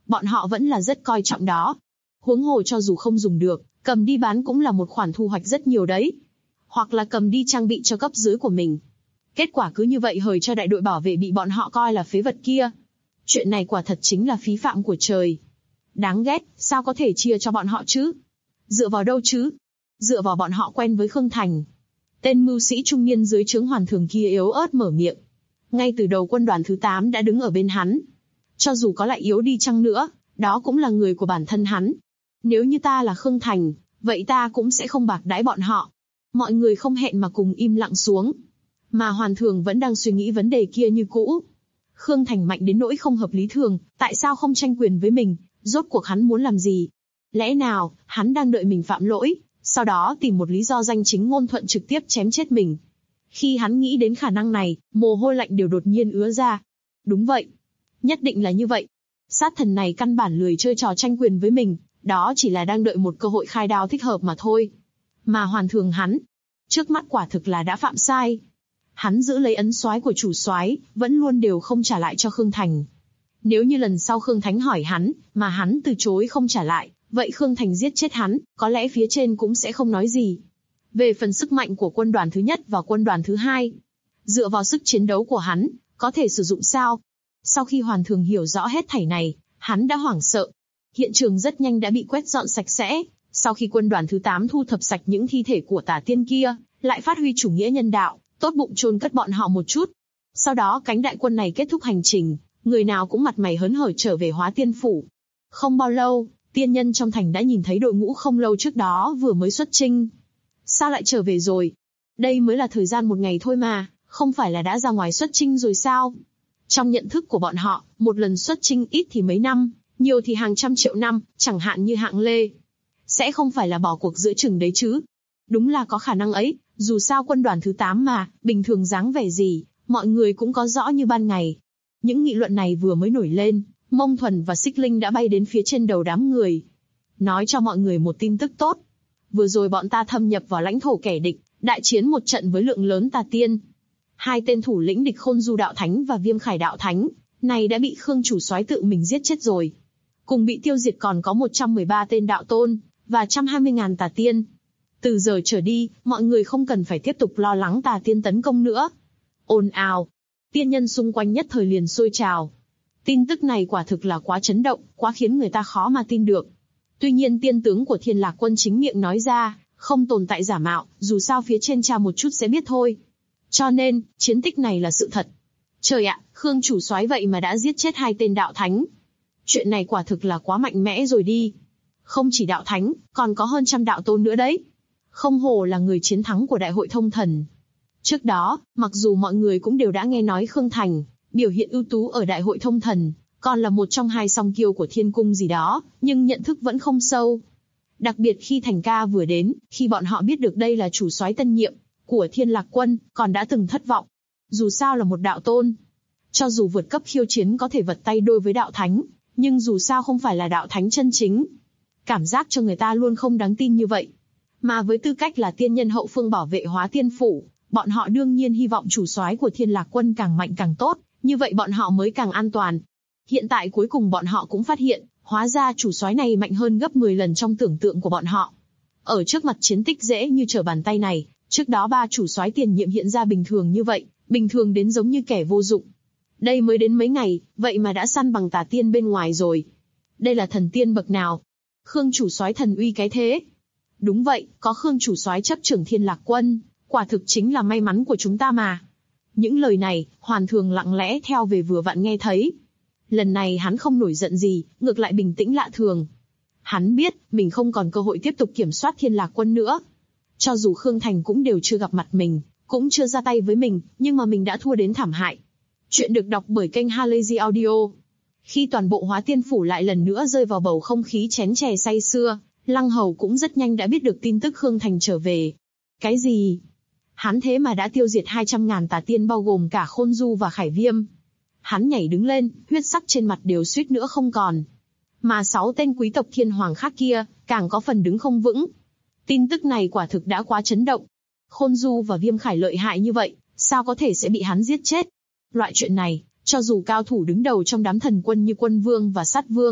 bọn họ vẫn là rất coi trọng đó. Huống hồ cho dù không dùng được, cầm đi bán cũng là một khoản thu hoạch rất nhiều đấy. Hoặc là cầm đi trang bị cho cấp dưới của mình. Kết quả cứ như vậy hời cho đại đội bảo vệ bị bọn họ coi là phế vật kia. Chuyện này quả thật chính là phí phạm của trời. Đáng ghét, sao có thể chia cho bọn họ chứ? Dựa vào đâu chứ? Dựa vào bọn họ quen với Khương Thành. Tên mưu sĩ trung niên dưới trướng Hoàn Thường kia yếu ớt mở miệng. Ngay từ đầu quân đoàn thứ 8 đã đứng ở bên hắn. Cho dù có lại yếu đi chăng nữa, đó cũng là người của bản thân hắn. Nếu như ta là Khương Thành, vậy ta cũng sẽ không bạc đãi bọn họ. Mọi người không hẹn mà cùng im lặng xuống. Mà Hoàn Thường vẫn đang suy nghĩ vấn đề kia như cũ. Khương Thành mạnh đến nỗi không hợp lý thường, tại sao không tranh quyền với mình, rốt cuộc hắn muốn làm gì? Lẽ nào, hắn đang đợi mình phạm lỗi, sau đó tìm một lý do danh chính ngôn thuận trực tiếp chém chết mình? Khi hắn nghĩ đến khả năng này, mồ hôi lạnh đều đột nhiên ứa ra. Đúng vậy. Nhất định là như vậy. Sát thần này căn bản lười chơi trò tranh quyền với mình, đó chỉ là đang đợi một cơ hội khai đao thích hợp mà thôi. Mà Hoàn Thường hắn, trước mắt quả thực là đã phạm sai. Hắn giữ lấy ấn soái của chủ soái, vẫn luôn đều không trả lại cho Khương Thành. Nếu như lần sau Khương Thánh hỏi hắn, mà hắn từ chối không trả lại, vậy Khương Thành giết chết hắn, có lẽ phía trên cũng sẽ không nói gì. Về phần sức mạnh của quân đoàn thứ nhất và quân đoàn thứ hai, dựa vào sức chiến đấu của hắn, có thể sử dụng sao? Sau khi Hoàn Thường hiểu rõ hết thảy này, hắn đã hoảng sợ. Hiện trường rất nhanh đã bị quét dọn sạch sẽ, sau khi quân đoàn thứ 8 thu thập sạch những thi thể của tà tiên kia, lại phát huy chủ nghĩa nhân đạo, tốt bụng chôn cất bọn họ một chút. Sau đó cánh đại quân này kết thúc hành trình, người nào cũng mặt mày hớn hở trở về Hóa Tiên Phủ. Không bao lâu, tiên nhân trong thành đã nhìn thấy đội ngũ không lâu trước đó vừa mới xuất chinh. Sao lại trở về rồi? Đây mới là thời gian một ngày thôi mà, không phải là đã ra ngoài xuất chinh rồi sao? Trong nhận thức của bọn họ, một lần xuất chinh ít thì mấy năm, nhiều thì hàng trăm triệu năm, chẳng hạn như Hạng Lê. Sẽ không phải là bỏ cuộc giữa chừng đấy chứ? Đúng là có khả năng ấy, dù sao quân đoàn thứ 8 mà, bình thường dáng vẻ gì, mọi người cũng có rõ như ban ngày. Những nghị luận này vừa mới nổi lên, Mông Thuần và Xích Linh đã bay đến phía trên đầu đám người. Nói cho mọi người một tin tức tốt. Vừa rồi bọn ta thâm nhập vào lãnh thổ kẻ địch, đại chiến một trận với lượng lớn tà tiên. Hai tên thủ lĩnh địch Khôn Du Đạo Thánh và Viêm Khải Đạo Thánh, này đã bị Khương chủ soái tự mình giết chết rồi. Cùng bị tiêu diệt còn có 113 tên đạo tôn, và 120.000 tà tiên. Từ giờ trở đi, mọi người không cần phải tiếp tục lo lắng tà tiên tấn công nữa. Ồn ào. Tiên nhân xung quanh nhất thời liền sôi trào. Tin tức này quả thực là quá chấn động, quá khiến người ta khó mà tin được. Tuy nhiên tiên tướng của Thiên Lạc Quân chính miệng nói ra, không tồn tại giả mạo, dù sao phía trên tra một chút sẽ biết thôi. Cho nên, chiến tích này là sự thật. Trời ạ, Khương chủ soái vậy mà đã giết chết 2 tên đạo thánh. Chuyện này quả thực là quá mạnh mẽ rồi đi. Không chỉ đạo thánh, còn có hơn 100 đạo tôn nữa đấy. Không hổ là người chiến thắng của Đại hội Thông Thần. Trước đó, mặc dù mọi người cũng đều đã nghe nói Khương Thành, biểu hiện ưu tú ở Đại hội Thông Thần, còn là một trong 2 song kiêu của Thiên Cung gì đó, nhưng nhận thức vẫn không sâu. Đặc biệt khi Thành ca vừa đến, khi bọn họ biết được đây là chủ soái tân nhiệm của Thiên Lạc Quân, còn đã từng thất vọng. Dù sao là một đạo tôn. Cho dù vượt cấp khiêu chiến có thể vật tay đôi với đạo thánh, nhưng dù sao không phải là đạo thánh chân chính. Cảm giác cho người ta luôn không đáng tin như vậy. Mà với tư cách là tiên nhân hậu phương bảo vệ Hóa Tiên Phủ, bọn họ đương nhiên hy vọng chủ soái của Thiên Lạc Quân càng mạnh càng tốt, như vậy bọn họ mới càng an toàn. Hiện tại cuối cùng bọn họ cũng phát hiện, hóa ra chủ soái này mạnh hơn gấp 10 lần trong tưởng tượng của bọn họ. Ở trước mặt chiến tích dễ như trở bàn tay này, trước đó 3 chủ soái tiền nhiệm hiện ra bình thường như vậy, bình thường đến giống như kẻ vô dụng. Đây mới đến mấy ngày, vậy mà đã săn bằng tà tiên bên ngoài rồi. Đây là thần tiên bậc nào? Khương chủ soái thần uy cái thế. Đúng vậy, có Khương chủ soái chấp trưởng Thiên Lạc Quân, quả thực chính là may mắn của chúng ta mà. Những lời này, Hoàn Thường lặng lẽ theo về vừa vặn nghe thấy. Lần này hắn không nổi giận gì, ngược lại bình tĩnh lạ thường. Hắn biết, mình không còn cơ hội tiếp tục kiểm soát Thiên Lạc Quân nữa. Cho dù Khương Thành cũng đều chưa gặp mặt mình, cũng chưa ra tay với mình, nhưng mà mình đã thua đến thảm hại. Chuyện được đọc bởi kênh Halazy Audio. Khi toàn bộ Hóa Tiên Phủ lại lần nữa rơi vào bầu không khí chén chè say sưa, Lăng Hầu cũng rất nhanh đã biết được tin tức Khương Thành trở về. Cái gì? Hắn thế mà đã tiêu diệt 200.000 tà tiên bao gồm cả Khôn Du và Khải Viêm. Hắn nhảy đứng lên, huyết sắc trên mặt đều suýt nữa không còn. Mà 6 tên quý tộc thiên hoàng khác kia, càng có phần đứng không vững. Tin tức này quả thực đã quá chấn động. Khôn Du và Viêm Khải lợi hại như vậy, sao có thể sẽ bị hắn giết chết? Loại chuyện này, cho dù cao thủ đứng đầu trong đám thần quân như Quân Vương và Sát Vương,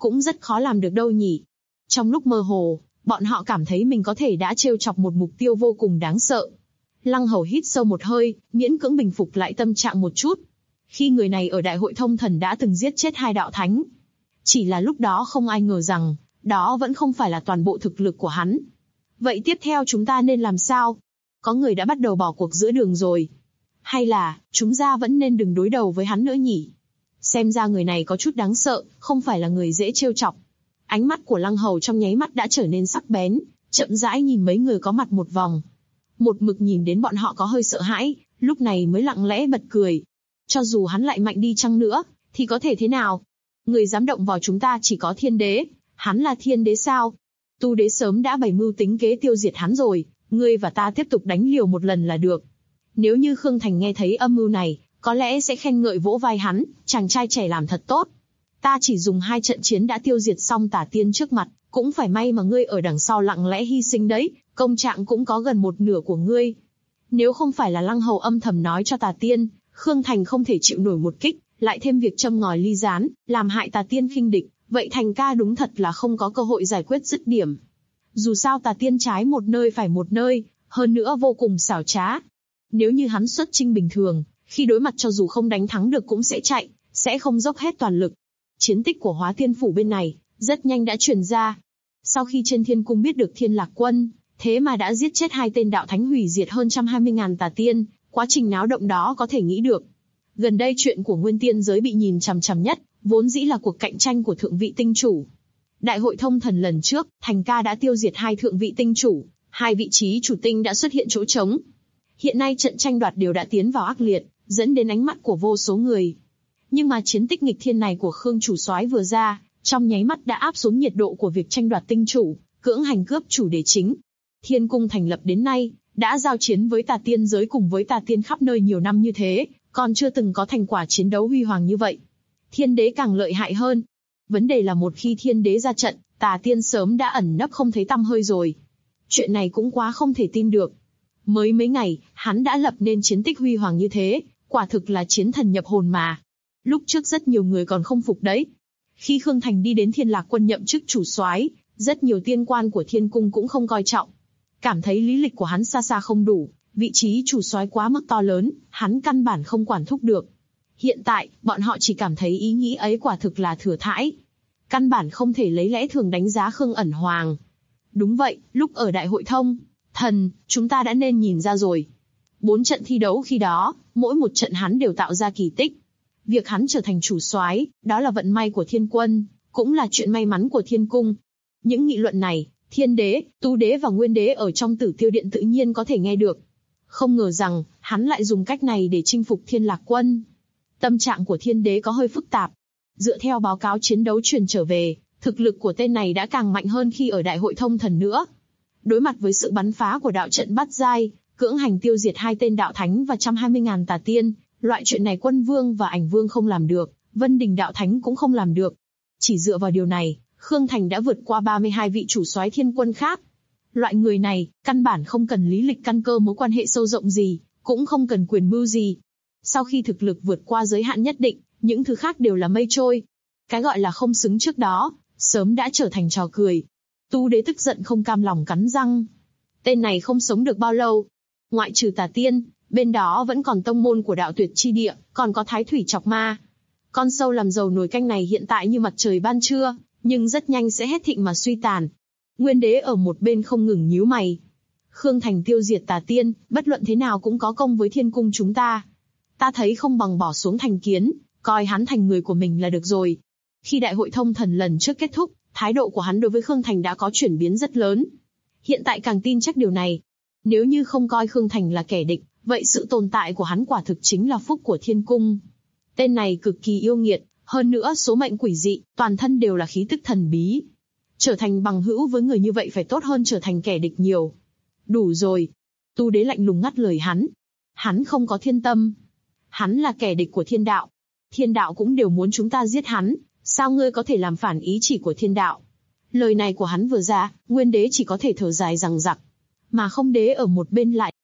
cũng rất khó làm được đâu nhỉ. Trong lúc mơ hồ, bọn họ cảm thấy mình có thể đã trêu chọc một mục tiêu vô cùng đáng sợ. Lăng Hầu hít sâu một hơi, miễn cưỡng bình phục lại tâm trạng một chút. Khi người này ở Đại hội Thông Thần đã từng giết chết 2 đạo thánh. Chỉ là lúc đó không ai ngờ rằng, đó vẫn không phải là toàn bộ thực lực của hắn. Vậy tiếp theo chúng ta nên làm sao? Có người đã bắt đầu bỏ cuộc giữa đường rồi. Hay là, chúng ta vẫn nên đừng đối đầu với hắn nữa nhỉ? Xem ra người này có chút đáng sợ, không phải là người dễ trêu chọc. Ánh mắt của Lăng Hầu trong nháy mắt đã trở nên sắc bén, chậm rãi nhìn mấy người có mặt một vòng. Một mực nhìn đến bọn họ có hơi sợ hãi, lúc này mới lặng lẽ bật cười. Cho dù hắn lại mạnh đi chăng nữa, thì có thể thế nào? Người dám động vào chúng ta chỉ có Thiên Đế, hắn là Thiên Đế sao? Tu Đế sớm đã bày mưu tính kế tiêu diệt hắn rồi, ngươi và ta tiếp tục đánh liều một lần là được. Nếu như Khương Thành nghe thấy âm mưu này, có lẽ sẽ khen ngợi vỗ vai hắn, chàng trai trẻ làm thật tốt. Ta chỉ dùng 2 trận chiến đã tiêu diệt xong Tà Tiên trước mặt, cũng phải may mà ngươi ở đằng sau lặng lẽ hy sinh đấy, công trạng cũng có gần 1/2 của ngươi. Nếu không phải là Lăng Hầu âm thầm nói cho Tà Tiên, Khương Thành không thể chịu nổi một kích, lại thêm việc châm ngòi ly gián, làm hại Tà Tiên khinh địch, vậy Thành ca đúng thật là không có cơ hội giải quyết dứt điểm. Dù sao Tà Tiên trái một nơi phải một nơi, hơn nữa vô cùng xảo trá. Nếu như hắn xuất chinh bình thường, khi đối mặt cho dù không đánh thắng được cũng sẽ chạy, sẽ không dốc hết toàn lực. Chiến tích của Hóa Thiên Phủ bên này, rất nhanh đã truyền ra. Sau khi trên Thiên Cung biết được Thiên Lạc Quân, thế mà đã giết chết 2 tên đạo thánh hủy diệt hơn 120.000 Tà Tiên, quá trình náo động đó có thể nghĩ được. Gần đây chuyện của Nguyên Tiên giới bị nhìn chằm chằm nhất, vốn dĩ là cuộc cạnh tranh của thượng vị tinh chủ. Đại hội Thông Thần lần trước, Thành ca đã tiêu diệt 2 thượng vị tinh chủ, 2 vị trí chủ tinh đã xuất hiện chỗ trống. Hiện nay trận tranh đoạt đều đã tiến vào ác liệt, dẫn đến ánh mắt của vô số người. Nhưng mà chiến tích nghịch thiên này của Khương chủ soái vừa ra, trong nháy mắt đã áp xuống nhiệt độ của việc tranh đoạt tinh chủ, cưỡng hành cướp chủ đề chính. Thiên Cung thành lập đến nay, đã giao chiến với Tà Tiên giới cùng với Tà Tiên khắp nơi nhiều năm như thế, còn chưa từng có thành quả chiến đấu huy hoàng như vậy. Thiên Đế càng lợi hại hơn. Vấn đề là một khi Thiên Đế ra trận, Tà Tiên sớm đã ẩn nấp không thấy tăm hơi rồi. Chuyện này cũng quá không thể tin được. Mới mấy ngày, hắn đã lập nên chiến tích huy hoàng như thế, quả thực là chiến thần nhập hồn mà. Lúc trước rất nhiều người còn không phục đấy. Khi Khương Thành đi đến Thiên Lạc Quân nhậm chức chủ soái, rất nhiều tiên quan của Thiên Cung cũng không coi trọng. Cảm thấy lý lịch của hắn xa xa không đủ, vị trí chủ soái quá mức to lớn, hắn căn bản không quản thúc được. Hiện tại, bọn họ chỉ cảm thấy ý nghĩ ấy quả thực là thừa thãi. Căn bản không thể lấy lẽ thường đánh giá Khương Ẩn Hoàng. Đúng vậy, lúc ở Đại hội Thông Thần, chúng ta đã nên nhìn ra rồi. 4 trận thi đấu khi đó, mỗi một trận hắn đều tạo ra kỳ tích. Việc hắn trở thành chủ soái, đó là vận may của Thiên Quân, cũng là chuyện may mắn của Thiên Cung. Những nghị luận này, Thiên Đế, Tu Đế và Nguyên Đế ở trong Tử Tiêu Điện tự nhiên có thể nghe được. Không ngờ rằng, hắn lại dùng cách này để chinh phục Thiên Lạc Quân. Tâm trạng của Thiên Đế có hơi phức tạp. Dựa theo báo cáo chiến đấu truyền trở về, thực lực của tên này đã càng mạnh hơn khi ở Đại hội Thông Thần nữa. Đối mặt với sự bắn phá của đạo trận Bát Giai, cưỡng hành tiêu diệt 2 tên đạo thánh và 120.000 Tà Tiên, loại chuyện này Quân Vương và Ảnh Vương không làm được, Vân Đình đạo thánh cũng không làm được. Chỉ dựa vào điều này, Khương Thành đã vượt qua 32 vị chủ soái Thiên Quân khác. Loại người này, căn bản không cần lý lịch căn cơ mối quan hệ sâu rộng gì, cũng không cần quyền mưu gì. Sau khi thực lực vượt qua giới hạn nhất định, những thứ khác đều là mây trôi. Cái gọi là không xứng trước đó, sớm đã trở thành trò cười. Tu Đế tức giận không cam lòng cắn răng. Tên này không sống được bao lâu. Ngoại trừ Tà Tiên, bên đó vẫn còn tông môn của Đạo Tuyệt Chi Địa, còn có Thái Thủy Chọc Ma. Con sâu làm dầu nồi canh này hiện tại như mặt trời ban trưa, nhưng rất nhanh sẽ hết thịnh mà suy tàn. Nguyên Đế ở một bên không ngừng nhíu mày. Khương Thành tiêu diệt Tà Tiên, bất luận thế nào cũng có công với Thiên Cung chúng ta. Ta thấy không bằng bỏ xuống thành kiến, coi hắn thành người của mình là được rồi. Khi Đại hội Thông Thần lần trước kết thúc, thái độ của hắn đối với Khương Thành đã có chuyển biến rất lớn. Hiện tại càng tin chắc điều này. Nếu như không coi Khương Thành là kẻ địch, vậy sự tồn tại của hắn quả thực chính là phúc của Thiên Cung. Tên này cực kỳ yêu nghiệt, hơn nữa số mệnh quỷ dị, toàn thân đều là khí tức thần bí. Trở thành bằng hữu với người như vậy phải tốt hơn trở thành kẻ địch nhiều. Đủ rồi. Tu Đế lạnh lùng ngắt lời hắn. Hắn không có thiên tâm. Hắn là kẻ địch của thiên đạo. Thiên đạo cũng đều muốn chúng ta giết hắn. Sao ngươi có thể làm phản ý chỉ của thiên đạo? Lời này của hắn vừa ra, Nguyên Đế chỉ có thể thở dài rằng rặc. Mà Không Đế ở một bên lại.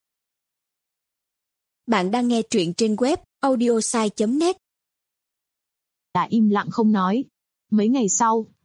Bạn đang nghe truyện trên web audiosai.net. Đã im lặng không nói. Mấy ngày sau,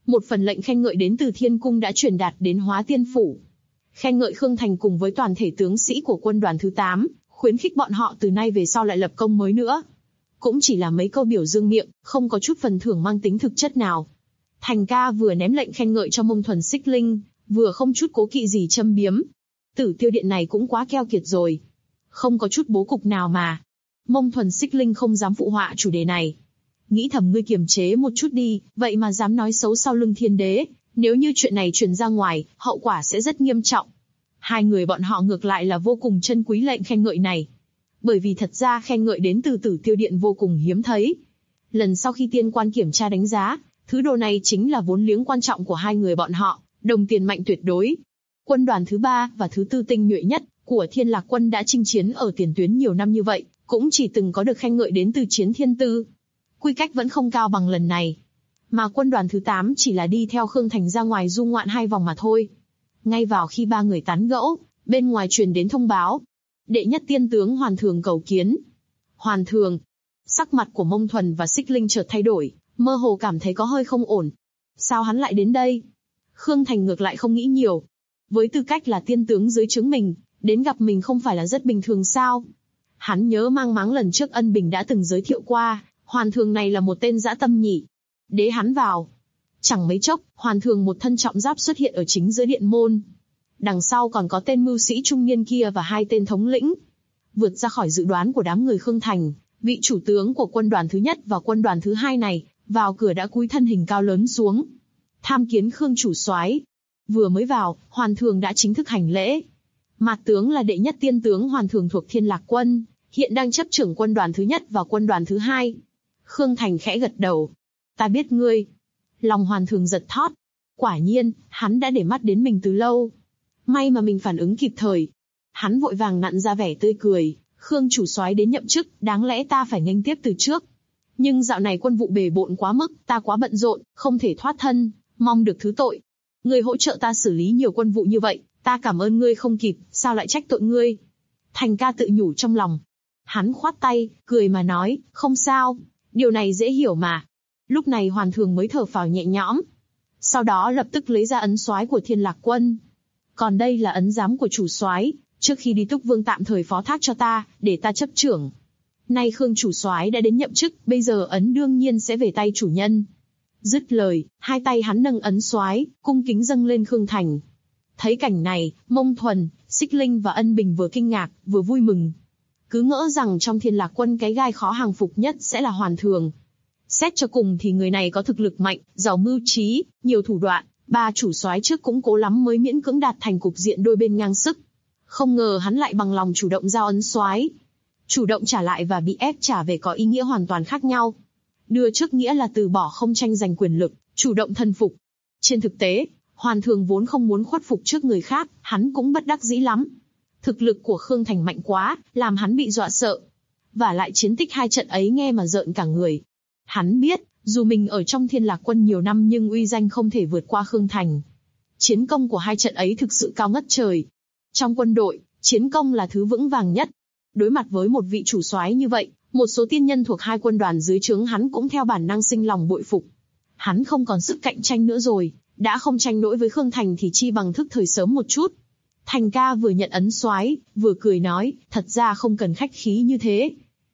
Một phần lệnh khen ngợi đến từ Thiên Cung đã truyền đạt đến Hóa Tiên Phủ. Khen ngợi Khương Thành cùng với toàn thể tướng sĩ của quân đoàn thứ 8, khuyến khích bọn họ từ nay về sau lại lập công mới nữa. Cũng chỉ là mấy câu biểu dương miệng, không có chút phần thưởng mang tính thực chất nào. Thành ca vừa ném lệnh khen ngợi cho Mông Thuần Xích Linh, vừa không chút cố kỵ gì châm biếm. Tử Tiêu Điện này cũng quá keo kiệt rồi. Không có chút bố cục nào mà. Mông Thuần Xích Linh không dám phụ họa chủ đề này. Nghĩ thầm ngươi kiềm chế một chút đi, vậy mà dám nói xấu sau lưng Thiên Đế, nếu như chuyện này truyền ra ngoài, hậu quả sẽ rất nghiêm trọng. Hai người bọn họ ngược lại là vô cùng trân quý lệnh khen ngợi này. Bởi vì thật ra khen ngợi đến từ Tử Tiêu Điện vô cùng hiếm thấy. Lần sau khi tiên quan kiểm tra đánh giá, thứ đồ này chính là vốn liếng quan trọng của hai người bọn họ, đồng tiền mạnh tuyệt đối. Quân đoàn thứ 3 và thứ 4 tinh nhuệ nhất của Thiên Lạc Quân đã chinh chiến ở tiền tuyến nhiều năm như vậy, cũng chỉ từng có được khen ngợi đến từ Chiến Thiên Tư. Quy cách vẫn không cao bằng lần này. Mà quân đoàn thứ 8 chỉ là đi theo Khương Thành ra ngoài du ngoạn 2 vòng mà thôi. Ngay vào khi ba người tán gẫu, bên ngoài truyền đến thông báo. Đệ nhất tiên tướng Hoàn Thường cầu kiến. Hoàn Thường. Sắc mặt của Mông Thuần và Xích Linh chợt thay đổi, mơ hồ cảm thấy có hơi không ổn. Sao hắn lại đến đây? Khương Thành ngược lại không nghĩ nhiều. Với tư cách là tiên tướng dưới trướng mình, đến gặp mình không phải là rất bình thường sao? Hắn nhớ mang máng lần trước Ân Bình đã từng giới thiệu qua, Hoàn Thường này là một tên dã tâm nhỉ. Đế hắn vào. Chẳng mấy chốc, Hoàn Thường một thân trọng giáp xuất hiện ở chính giữa điện môn. Đằng sau còn có tên mưu sĩ trung niên kia và 2 tên thống lĩnh. Vượt ra khỏi dự đoán của đám người Khương Thành, vị chủ tướng của quân đoàn thứ nhất và quân đoàn thứ 2 này, vào cửa đã cúi thân hình cao lớn xuống. Tham kiến Khương chủ soái. Vừa mới vào, Hoàn Thường đã chính thức hành lễ. Mạt tướng là đệ nhất tiên tướng Hoàn Thường thuộc Thiên Lạc Quân, hiện đang chấp trưởng quân đoàn thứ nhất và quân đoàn thứ 2. Khương Thành khẽ gật đầu. Ta biết ngươi. Lòng Hoàn Thường giật thót. Quả nhiên, hắn đã để mắt đến mình từ lâu. May mà mình phản ứng kịp thời. Hắn vội vàng nặn ra vẻ tươi cười. Khương chủ soái đến nhậm chức, đáng lẽ ta phải nghênh tiếp từ trước. Nhưng dạo này quân vụ bề bộn quá mức, ta quá bận rộn, không thể thoát thân, mong được thứ tội. Ngươi hỗ trợ ta xử lý nhiều quân vụ như vậy, ta cảm ơn ngươi không kịp, sao lại trách tội ngươi? Thành ca tự nhủ trong lòng. Hắn khoát tay, cười mà nói, không sao, điều này dễ hiểu mà. Lúc này Hoàn Thường mới thở phào nhẹ nhõm. Sau đó lập tức lấy ra ấn soái của Thiên Lạc Quân. Còn đây là ấn giám của chủ soái, trước khi đi Túc Vương tạm thời phó thác cho ta, để ta chấp trưởng. Nay Khương chủ soái đã đến nhậm chức, bây giờ ấn đương nhiên sẽ về tay chủ nhân. Dứt lời, 2 tay hắn nâng ấn soái, cung kính dâng lên Khương Thành. Thấy cảnh này, Mông Thuần, Xích Linh và Ân Bình vừa kinh ngạc, vừa vui mừng. Cứ ngỡ rằng trong Thiên Lạc Quân cái gai khó hàng phục nhất sẽ là Hoàn Thường. Xét cho cùng thì người này có thực lực mạnh, giàu mưu trí, nhiều thủ đoạn, 3 chủ soái trước cũng cố lắm mới miễn cưỡng đạt thành cục diện đôi bên ngang sức. Không ngờ hắn lại bằng lòng chủ động giao ấn soái. Chủ động trả lại và bị ép trả về có ý nghĩa hoàn toàn khác nhau. Đưa trước nghĩa là từ bỏ không tranh giành quyền lực, chủ động thần phục. Trên thực tế, Hoàn Thường vốn không muốn khuất phục trước người khác, hắn cũng bất đắc dĩ lắm. Thực lực của Khương Thành mạnh quá, làm hắn bị dọa sợ. Và lại chiến tích 2 trận ấy nghe mà rợn cả người. Hắn biết, dù mình ở trong Thiên Lạc Quân nhiều năm nhưng uy danh không thể vượt qua Khương Thành. Chiến công của 2 trận ấy thực sự cao ngất trời. Trong quân đội, chiến công là thứ vững vàng nhất. Đối mặt với một vị chủ soái như vậy, một số tiên nhân thuộc 2 quân đoàn dưới trướng hắn cũng theo bản năng sinh lòng bội phục. Hắn không còn sức cạnh tranh nữa rồi, đã không tranh nổi với Khương Thành thì chi bằng thức thời sớm một chút. Thành ca vừa nhận ấn soái, vừa cười nói, thật ra không cần khách khí như thế.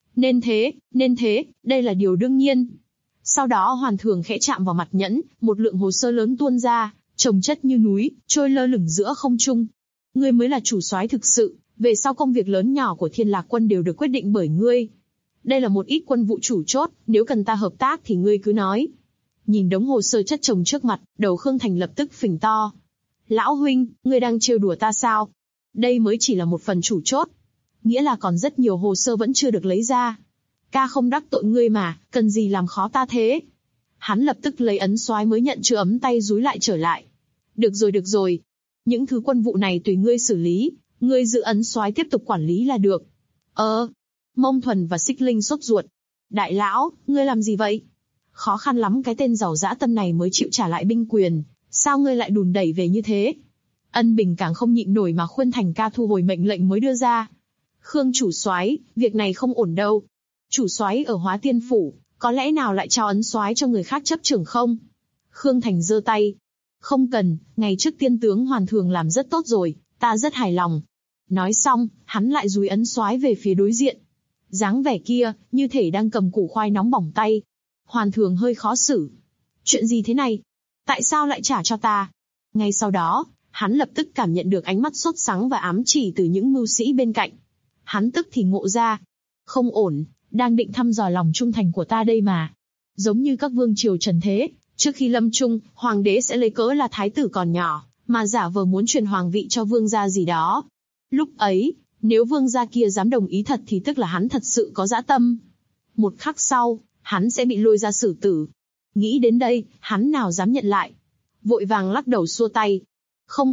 Nên thế, đây là điều đương nhiên. Sau đó Hoàn Thường khẽ chạm vào mặt nhẫn, một lượng hồ sơ lớn tuôn ra, chồng chất như núi, trôi lơ lửng giữa không trung. Ngươi mới là chủ soái thực sự, về sau công việc lớn nhỏ của Thiên Lạc Quân đều được quyết định bởi ngươi. Đây là một ít quân vụ chủ chốt, nếu cần ta hợp tác thì ngươi cứ nói. Nhìn đống hồ sơ chất chồng trước mặt, đầu Khương Thành lập tức phình to. Lão huynh, ngươi đang trêu đùa ta sao? Đây mới chỉ là một phần chủ chốt. Nghĩa là còn rất nhiều hồ sơ vẫn chưa được lấy ra. Ca không đắc tội ngươi mà, cần gì làm khó ta thế? Hắn lập tức lấy ấn soái mới nhận chưa ấm tay dúi lại trở lại. Được rồi. Những thứ quân vụ này tùy ngươi xử lý, ngươi giữ ấn soái tiếp tục quản lý là được. Mông Thuần và Xích Linh sốt ruột. Đại lão, ngươi làm gì vậy? Khó khăn lắm cái tên giàu dã tâm này mới chịu trả lại binh quyền, sao ngươi lại đùn đẩy về như thế? Ân Bình càng không nhịn nổi mà khuyên Thành ca thu hồi mệnh lệnh mới đưa ra. Khương chủ soái, việc này không ổn đâu. Chủ soái ở Hóa Tiên Phủ, có lẽ nào lại trao ấn soái cho người khác chấp trưởng không? Khương Thành giơ tay. Không cần, ngày trước tiên tướng Hoàn Thường làm rất tốt rồi, ta rất hài lòng. Nói xong, hắn lại dúi ấn xoái về phía đối diện. Dáng vẻ kia, như thể đang cầm củ khoai nóng bỏng tay. Hoàn Thường hơi khó xử. Chuyện gì thế này? Tại sao lại trả cho ta? Ngay sau đó, hắn lập tức cảm nhận được ánh mắt sốt sắng và ám chỉ từ những mưu sĩ bên cạnh. Hắn tức thì ngộ ra. Không ổn, đang định thăm dò lòng trung thành của ta đây mà. Giống như các vương triều trần thế, trước khi lâm chung, hoàng đế sẽ lấy cớ là thái tử còn nhỏ, mà giả vờ muốn truyền hoàng vị cho vương gia gì đó. Lúc ấy, nếu vương gia kia dám đồng ý thật thì tức là hắn thật sự có dã tâm. Một khắc sau, hắn sẽ bị lôi ra xử tử. Nghĩ đến đây, hắn nào dám nhận lại. Vội vàng lắc đầu xua tay. Không,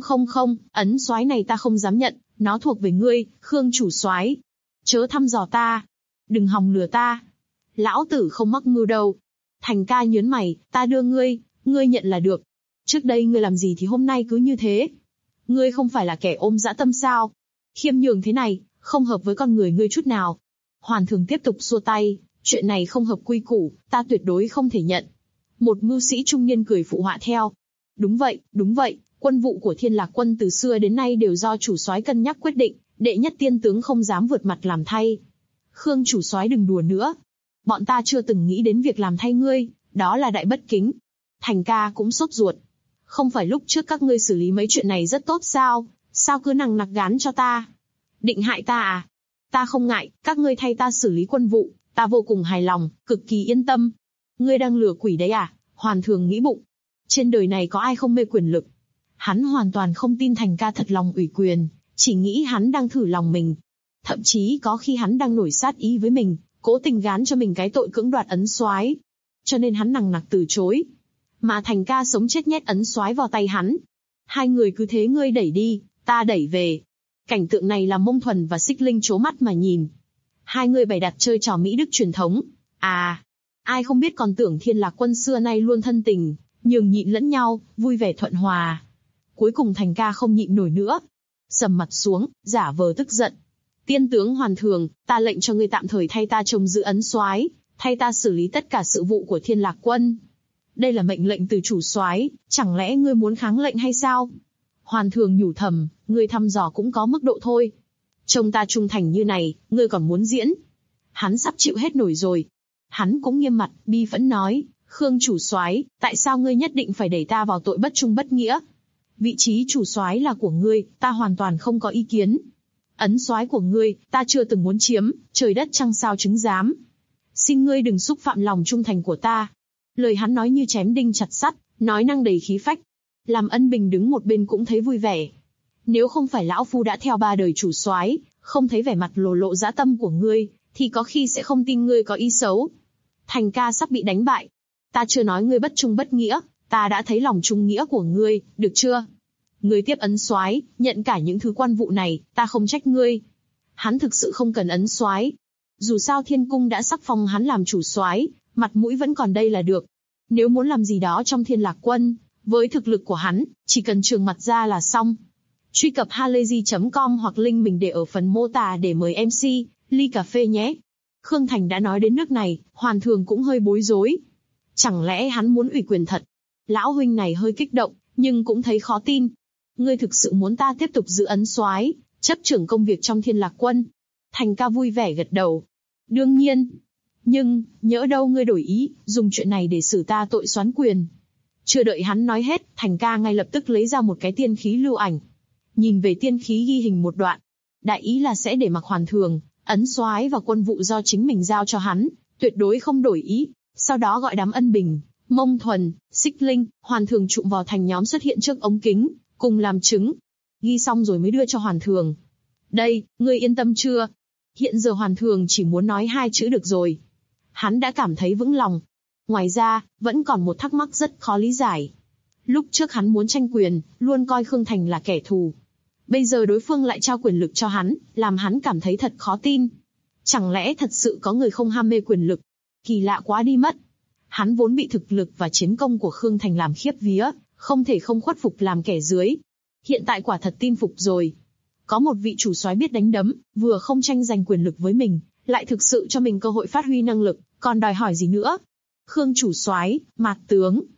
ấn soái này ta không dám nhận, nó thuộc về ngươi, Khương chủ soái. Chớ thăm dò ta. Đừng hòng lừa ta. Lão tử không mắc mưu đâu. Thành ca nhớn mày, ta đưa ngươi nhận là được. Trước đây ngươi làm gì thì hôm nay cứ như thế. Ngươi không phải là kẻ ôm dã tâm sao? Khiêm nhường thế này, không hợp với con người ngươi chút nào. Hoàn Thường tiếp tục xua tay, chuyện này không hợp quy củ, ta tuyệt đối không thể nhận. Một mưu sĩ trung niên cười phụ họa theo. Đúng vậy, quân vụ của Thiên Lạc Quân từ xưa đến nay đều do chủ soái cân nhắc quyết định, đệ nhất tiên tướng không dám vượt mặt làm thay. Khương chủ soái đừng đùa nữa. Bọn ta chưa từng nghĩ đến việc làm thay ngươi, đó là đại bất kính. Thành ca cũng sốt ruột. Không phải lúc trước các ngươi xử lý mấy chuyện này rất tốt sao? Sao cứ nằng nặc gán cho ta? Định hại ta à? Ta không ngại, các ngươi thay ta xử lý quân vụ, ta vô cùng hài lòng, cực kỳ yên tâm. Ngươi đang lừa quỷ đấy à? Hoàn Thường nghĩ bụng. Trên đời này có ai không mê quyền lực? Hắn hoàn toàn không tin Thành ca thật lòng ủy quyền, chỉ nghĩ hắn đang thử lòng mình. Thậm chí có khi hắn đang nổi sát ý với mình, cố tình gán cho mình cái tội cưỡng đoạt ấn soái. Cho nên hắn nằng nặc từ chối. Mà Thành ca sống chết nhét ấn soái vào tay hắn. Hai người cứ thế ngươi đẩy đi, ta đẩy về. Cảnh tượng này làm Mông Thuần và Xích Linh trố mắt mà nhìn. Hai người bày đặt chơi trò Mỹ Đức truyền thống. À, ai không biết còn tưởng Thiên Lạc Quân xưa nay luôn thân tình, nhường nhịn lẫn nhau, vui vẻ thuận hòa. Cuối cùng Thành ca không nhịn nổi nữa. Sầm mặt xuống, giả vờ tức giận. Tiên tướng Hoàn Thường, ta lệnh cho ngươi tạm thời thay ta trông giữ ấn soái, thay ta xử lý tất cả sự vụ của Thiên Lạc Quân. Đây là mệnh lệnh từ chủ soái, chẳng lẽ ngươi muốn kháng lệnh hay sao? Hoàn Thường nhủ thầm, ngươi thăm dò cũng có mức độ thôi. Trông ta trung thành như này, ngươi còn muốn diễn? Hắn sắp chịu hết nổi rồi. Hắn cũng nghiêm mặt, bi phẫn nói, Khương chủ soái, tại sao ngươi nhất định phải đẩy ta vào tội bất trung bất nghĩa? Vị trí chủ soái là của ngươi, ta hoàn toàn không có ý kiến. Ấn soái của ngươi, ta chưa từng muốn chiếm, trời đất chăng sao chứng giám. Xin ngươi đừng xúc phạm lòng trung thành của ta. Lời hắn nói như chém đinh chặt sắt, nói năng đầy khí phách. Làm Ân Bình đứng một bên cũng thấy vui vẻ. Nếu không phải lão phu đã theo 3 đời chủ soái, không thấy vẻ mặt lộ dã tâm của ngươi, thì có khi sẽ không tin ngươi có ý xấu. Thành ca sắp bị đánh bại. Ta chưa nói ngươi bất trung bất nghĩa, ta đã thấy lòng trung nghĩa của ngươi, được chưa? Ngươi tiếp ấn soái, nhận cả những thứ quan vụ này, ta không trách ngươi. Hắn thực sự không cần ấn soái. Dù sao Thiên Cung đã sắc phong hắn làm chủ soái, mặt mũi vẫn còn đây là được. Nếu muốn làm gì đó trong Thiên Lạc Quân, với thực lực của hắn, chỉ cần trường mặt ra là xong. Truy cập halayzi.com hoặc link mình để ở phần mô tả để mời MC, ly cà phê nhé. Khương Thành đã nói đến nước này, Hoàn Thường cũng hơi bối rối. Chẳng lẽ hắn muốn ủy quyền thật? Lão huynh này hơi kích động, nhưng cũng thấy khó tin. Ngươi thực sự muốn ta tiếp tục giữ ấn soái, chấp trưởng công việc trong Thiên Lạc Quân? Thành ca vui vẻ gật đầu. Đương nhiên. Nhưng, nhỡ đâu ngươi đổi ý, dùng chuyện này để xử ta tội soán quyền. Chưa đợi hắn nói hết, Thành ca ngay lập tức lấy ra một cái tiên khí lưu ảnh. Nhìn về tiên khí ghi hình một đoạn. Đại ý là sẽ để mặc Hoàn Thường, ấn soái và quân vụ do chính mình giao cho hắn, tuyệt đối không đổi ý. Sau đó gọi đám Ân Bình, Mông Thuần, Xích Linh, Hoàn Thường trụm vào thành nhóm xuất hiện trước ống kính, cùng làm chứng. Ghi xong rồi mới đưa cho Hoàn Thường. Đây, ngươi yên tâm chưa? Hiện giờ Hoàn Thường chỉ muốn nói 2 chữ được rồi. Hắn đã cảm thấy vững lòng. Ngoài ra, vẫn còn một thắc mắc rất khó lý giải. Lúc trước hắn muốn tranh quyền, luôn coi Khương Thành là kẻ thù. Bây giờ đối phương lại trao quyền lực cho hắn, làm hắn cảm thấy thật khó tin. Chẳng lẽ thật sự có người không ham mê quyền lực? Kỳ lạ quá đi mất. Hắn vốn bị thực lực và chiến công của Khương Thành làm khiếp vía, không thể không khuất phục làm kẻ dưới. Hiện tại quả thật tin phục rồi. Có một vị chủ soái biết đánh đấm, vừa không tranh giành quyền lực với mình, lại thực sự cho mình cơ hội phát huy năng lực, còn đòi hỏi gì nữa? Khương chủ soái, Mạt tướng.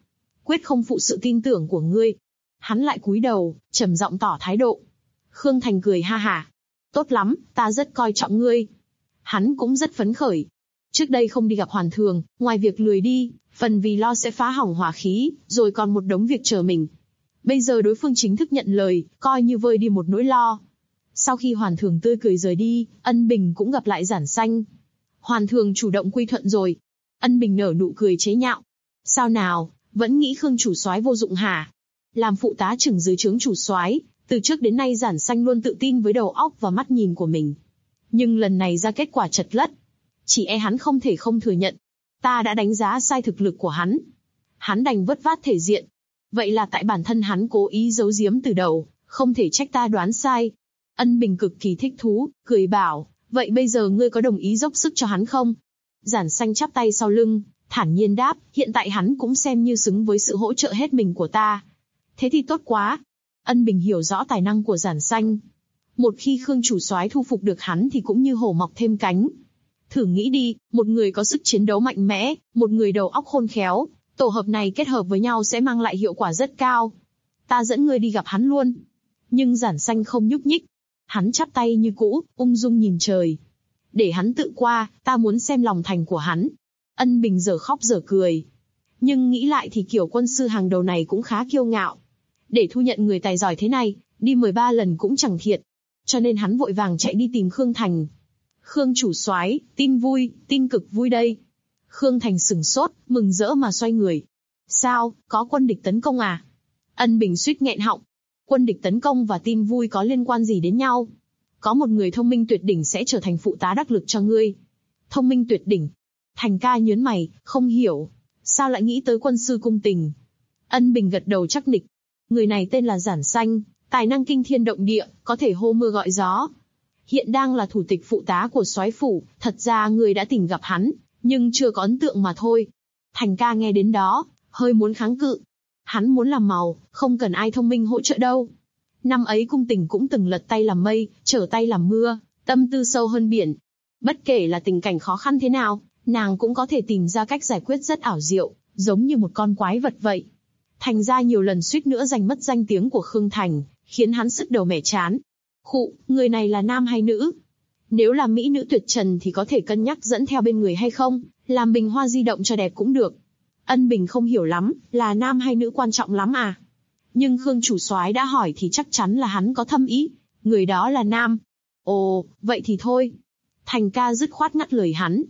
quyết không phụ sự tin tưởng của ngươi. Hắn lại cúi đầu, trầm giọng tỏ thái độ. Khương Thành cười ha hả. Tốt lắm, ta rất coi trọng ngươi. Hắn cũng rất phấn khởi. Trước đây không đi gặp Hoàn Thường, ngoài việc lười đi, phần vì lo sẽ phá hỏng hỏa khí, rồi còn một đống việc chờ mình. Bây giờ đối phương chính thức nhận lời, coi như vơi đi một nỗi lo. Sau khi Hoàn Thường tươi cười rời đi, Ân Bình cũng gặp lại Giản Xanh. Hoàn Thường chủ động quy thuận rồi. Ân Bình nở nụ cười chế nhạo. Sao nào, vẫn nghĩ Khương chủ soái vô dụng hả? Làm phụ tá trưởng dưới trướng chủ soái, từ trước đến nay Giản Xanh luôn tự tin với đầu óc và mắt nhìn của mình. Nhưng lần này ra kết quả chật lất. Chỉ e hắn không thể không thừa nhận. Ta đã đánh giá sai thực lực của hắn. Hắn đành vớt vát thể diện. Vậy là tại bản thân hắn cố ý giấu giếm từ đầu, không thể trách ta đoán sai. Ân Bình cực kỳ thích thú, cười bảo, vậy bây giờ ngươi có đồng ý dốc sức cho hắn không? Giản Xanh chắp tay sau lưng, thản nhiên đáp, hiện tại hắn cũng xem như xứng với sự hỗ trợ hết mình của ta. Thế thì tốt quá. Ân Bình hiểu rõ tài năng của Giản Xanh. Một khi Khương chủ soái thu phục được hắn thì cũng như hổ mọc thêm cánh. Thử nghĩ đi, một người có sức chiến đấu mạnh mẽ, một người đầu óc khôn khéo, tổ hợp này kết hợp với nhau sẽ mang lại hiệu quả rất cao. Ta dẫn ngươi đi gặp hắn luôn. Nhưng Giản Xanh không nhúc nhích. Hắn chắp tay như cũ, ung dung nhìn trời. Để hắn tự qua, ta muốn xem lòng thành của hắn. Ân Bình dở khóc dở cười. Nhưng nghĩ lại thì kiểu quân sư hàng đầu này cũng khá kiêu ngạo. Để thu nhận người tài giỏi thế này, đi 13 lần cũng chẳng thiệt. Cho nên hắn vội vàng chạy đi tìm Khương Thành. Khương chủ soái, tin vui, tin cực vui đây. Khương Thành sửng sốt, mừng rỡ mà xoay người. Sao, có quân địch tấn công à? Ân Bình suýt nghẹn họng. Quân địch tấn công và tin vui có liên quan gì đến nhau? Có một người thông minh tuyệt đỉnh sẽ trở thành phụ tá đắc lực cho ngươi. Thông minh tuyệt đỉnh. Thành ca nhớn mày, không hiểu. Sao lại nghĩ tới quân sư cung tình? Ân Bình gật đầu chắc nịch. Người này tên là Giản Xanh, tài năng kinh thiên động địa, có thể hô mưa gọi gió. Hiện đang là thủ tịch phụ tá của soái phủ, thật ra người đã từng gặp hắn, nhưng chưa có ấn tượng mà thôi. Thành ca nghe đến đó, hơi muốn kháng cự. Hắn muốn làm màu, không cần ai thông minh hỗ trợ đâu. Năm ấy cung tình cũng từng lật tay làm mây, trở tay làm mưa, tâm tư sâu hơn biển. Bất kể là tình cảnh khó khăn thế nào, nàng cũng có thể tìm ra cách giải quyết rất ảo diệu, giống như một con quái vật vậy. Thành ra nhiều lần suýt nữa giành mất danh tiếng của Khương Thành, khiến hắn sứt đầu mẻ chán. Khụ, người này là nam hay nữ? Nếu là mỹ nữ tuyệt trần thì có thể cân nhắc dẫn theo bên người hay không, làm bình hoa di động cho đẹp cũng được. Ân Bình không hiểu lắm, là nam hay nữ quan trọng lắm à? Nhưng Khương chủ soái đã hỏi thì chắc chắn là hắn có thâm ý, người đó là nam. Ồ, vậy thì thôi. Thành ca dứt khoát ngắt lời hắn.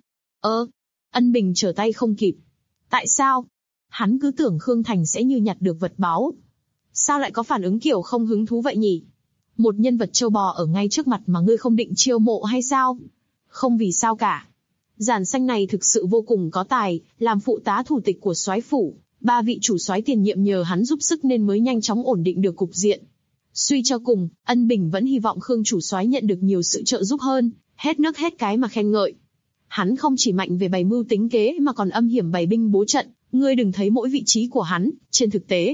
Ân Bình trở tay không kịp. Tại sao? Hắn cứ tưởng Khương Thành sẽ như nhặt được vật báu. Sao lại có phản ứng kiểu không hứng thú vậy nhỉ? Một nhân vật trâu bò ở ngay trước mặt mà ngươi không định chiêu mộ hay sao? Không vì sao cả. Giản Xanh này thực sự vô cùng có tài, làm phụ tá thủ tịch của soái phủ, 3 vị chủ soái tiền nhiệm nhờ hắn giúp sức nên mới nhanh chóng ổn định được cục diện. Suy cho cùng, Ân Bình vẫn hy vọng Khương chủ soái nhận được nhiều sự trợ giúp hơn, hết nước hết cái mà khen ngợi. Hắn không chỉ mạnh về bày mưu tính kế mà còn âm hiểm bày binh bố trận, ngươi đừng thấy mỗi vị trí của hắn, trên thực tế.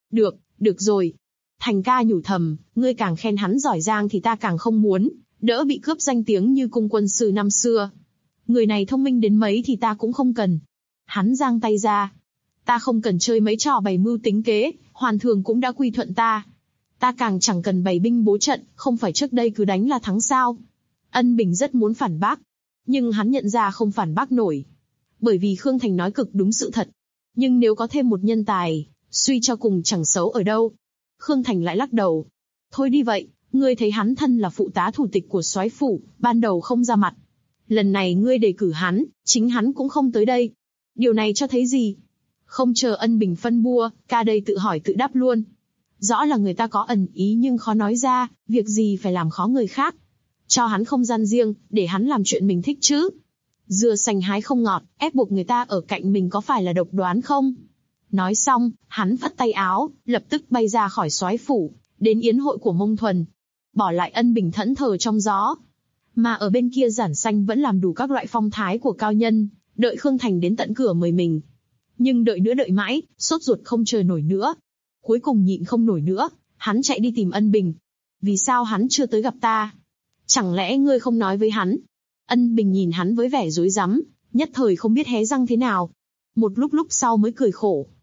Được rồi. Thành ca nhủ thầm, ngươi càng khen hắn giỏi giang thì ta càng không muốn, đỡ bị cướp danh tiếng như cung quân sư năm xưa. Người này thông minh đến mấy thì ta cũng không cần. Hắn giang tay ra. Ta không cần chơi mấy trò bày mưu tính kế, Hoàn Thường cũng đã quy thuận ta. Ta càng chẳng cần bày binh bố trận, không phải trước đây cứ đánh là thắng sao. Ân Bình rất muốn phản bác, nhưng hắn nhận ra không phản bác nổi. Bởi vì Khương Thành nói cực đúng sự thật. Nhưng nếu có thêm một nhân tài, suy cho cùng chẳng xấu ở đâu. Khương Thành lại lắc đầu. Thôi đi vậy, ngươi thấy hắn thân là phụ tá thủ tịch của soái phủ, ban đầu không ra mặt. Lần này ngươi đề cử hắn, chính hắn cũng không tới đây. Điều này cho thấy gì? Không chờ Ân Bình phân bua, ca đây tự hỏi tự đáp luôn. Rõ là người ta có ẩn ý nhưng khó nói ra, việc gì phải làm khó người khác. Cho hắn không gian riêng, để hắn làm chuyện mình thích chứ. Dưa xanh hái không ngọt, ép buộc người ta ở cạnh mình có phải là độc đoán không? Nói xong, hắn phất tay áo, lập tức bay ra khỏi soái phủ, đến yến hội của Mông Thuần. Bỏ lại Ân Bình thẫn thờ trong gió. Mà ở bên kia Giản Xanh vẫn làm đủ các loại phong thái của cao nhân, đợi Khương Thành đến tận cửa mời mình. Nhưng đợi nữa đợi mãi, sốt ruột không chờ nổi nữa. Cuối cùng nhịn không nổi nữa, hắn chạy đi tìm Ân Bình. Vì sao hắn chưa tới gặp ta? Chẳng lẽ ngươi không nói với hắn? Ân Bình nhìn hắn với vẻ rối rắm, nhất thời không biết hé răng thế nào. Một lúc sau mới cười khổ.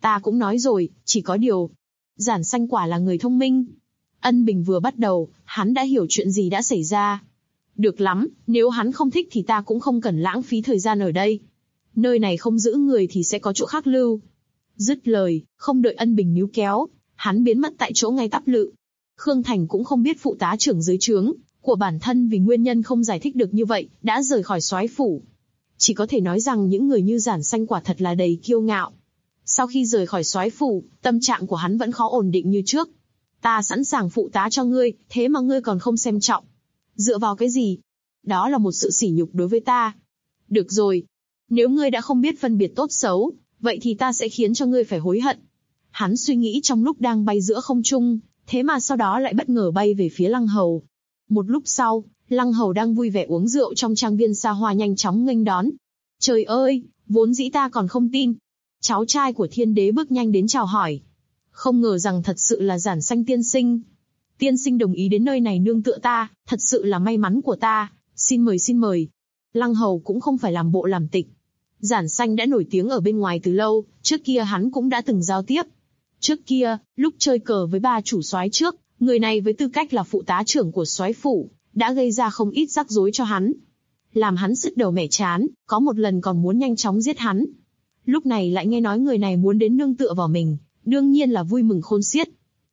Ta cũng nói rồi, chỉ có điều. Giản Xanh quả là người thông minh. Ân Bình vừa bắt đầu, hắn đã hiểu chuyện gì đã xảy ra. Được lắm, nếu hắn không thích thì ta cũng không cần lãng phí thời gian ở đây. Nơi này không giữ người thì sẽ có chỗ khác lưu. Dứt lời, không đợi Ân Bình níu kéo, hắn biến mất tại chỗ ngay tắp lự. Khương Thành cũng không biết phụ tá trưởng dưới trướng của bản thân vì nguyên nhân không giải thích được như vậy, đã rời khỏi soái phủ. Chỉ có thể nói rằng những người như Giản Xanh quả thật là đầy kiêu ngạo. Sau khi rời khỏi soái phủ, tâm trạng của hắn vẫn khó ổn định như trước. Ta sẵn sàng phụ tá cho ngươi, thế mà ngươi còn không xem trọng. Dựa vào cái gì? Đó là một sự sỉ nhục đối với ta. Được rồi. Nếu ngươi đã không biết phân biệt tốt xấu, vậy thì ta sẽ khiến cho ngươi phải hối hận. Hắn suy nghĩ trong lúc đang bay giữa không trung, thế mà sau đó lại bất ngờ bay về phía Lăng Hầu. Một lúc sau, Lăng Hầu đang vui vẻ uống rượu trong trang viên xa hoa nhanh chóng nghênh đón. Trời ơi, vốn dĩ ta còn không tin. Cháu trai của Thiên Đế bước nhanh đến chào hỏi. Không ngờ rằng thật sự là Giản Xanh tiên sinh. Tiên sinh đồng ý đến nơi này nương tựa ta, thật sự là may mắn của ta. Xin mời xin mời. Lăng Hầu cũng không phải làm bộ làm tịch. Giản Xanh đã nổi tiếng ở bên ngoài từ lâu, trước kia hắn cũng đã từng giao tiếp. Trước kia, lúc chơi cờ với ba chủ soái trước, người này với tư cách là phụ tá trưởng của soái phủ, đã gây ra không ít rắc rối cho hắn. Làm hắn sứt đầu mẻ chán, có một lần còn muốn nhanh chóng giết hắn. Lúc này lại nghe nói người này muốn đến nương tựa vào mình, đương nhiên là vui mừng khôn xiết.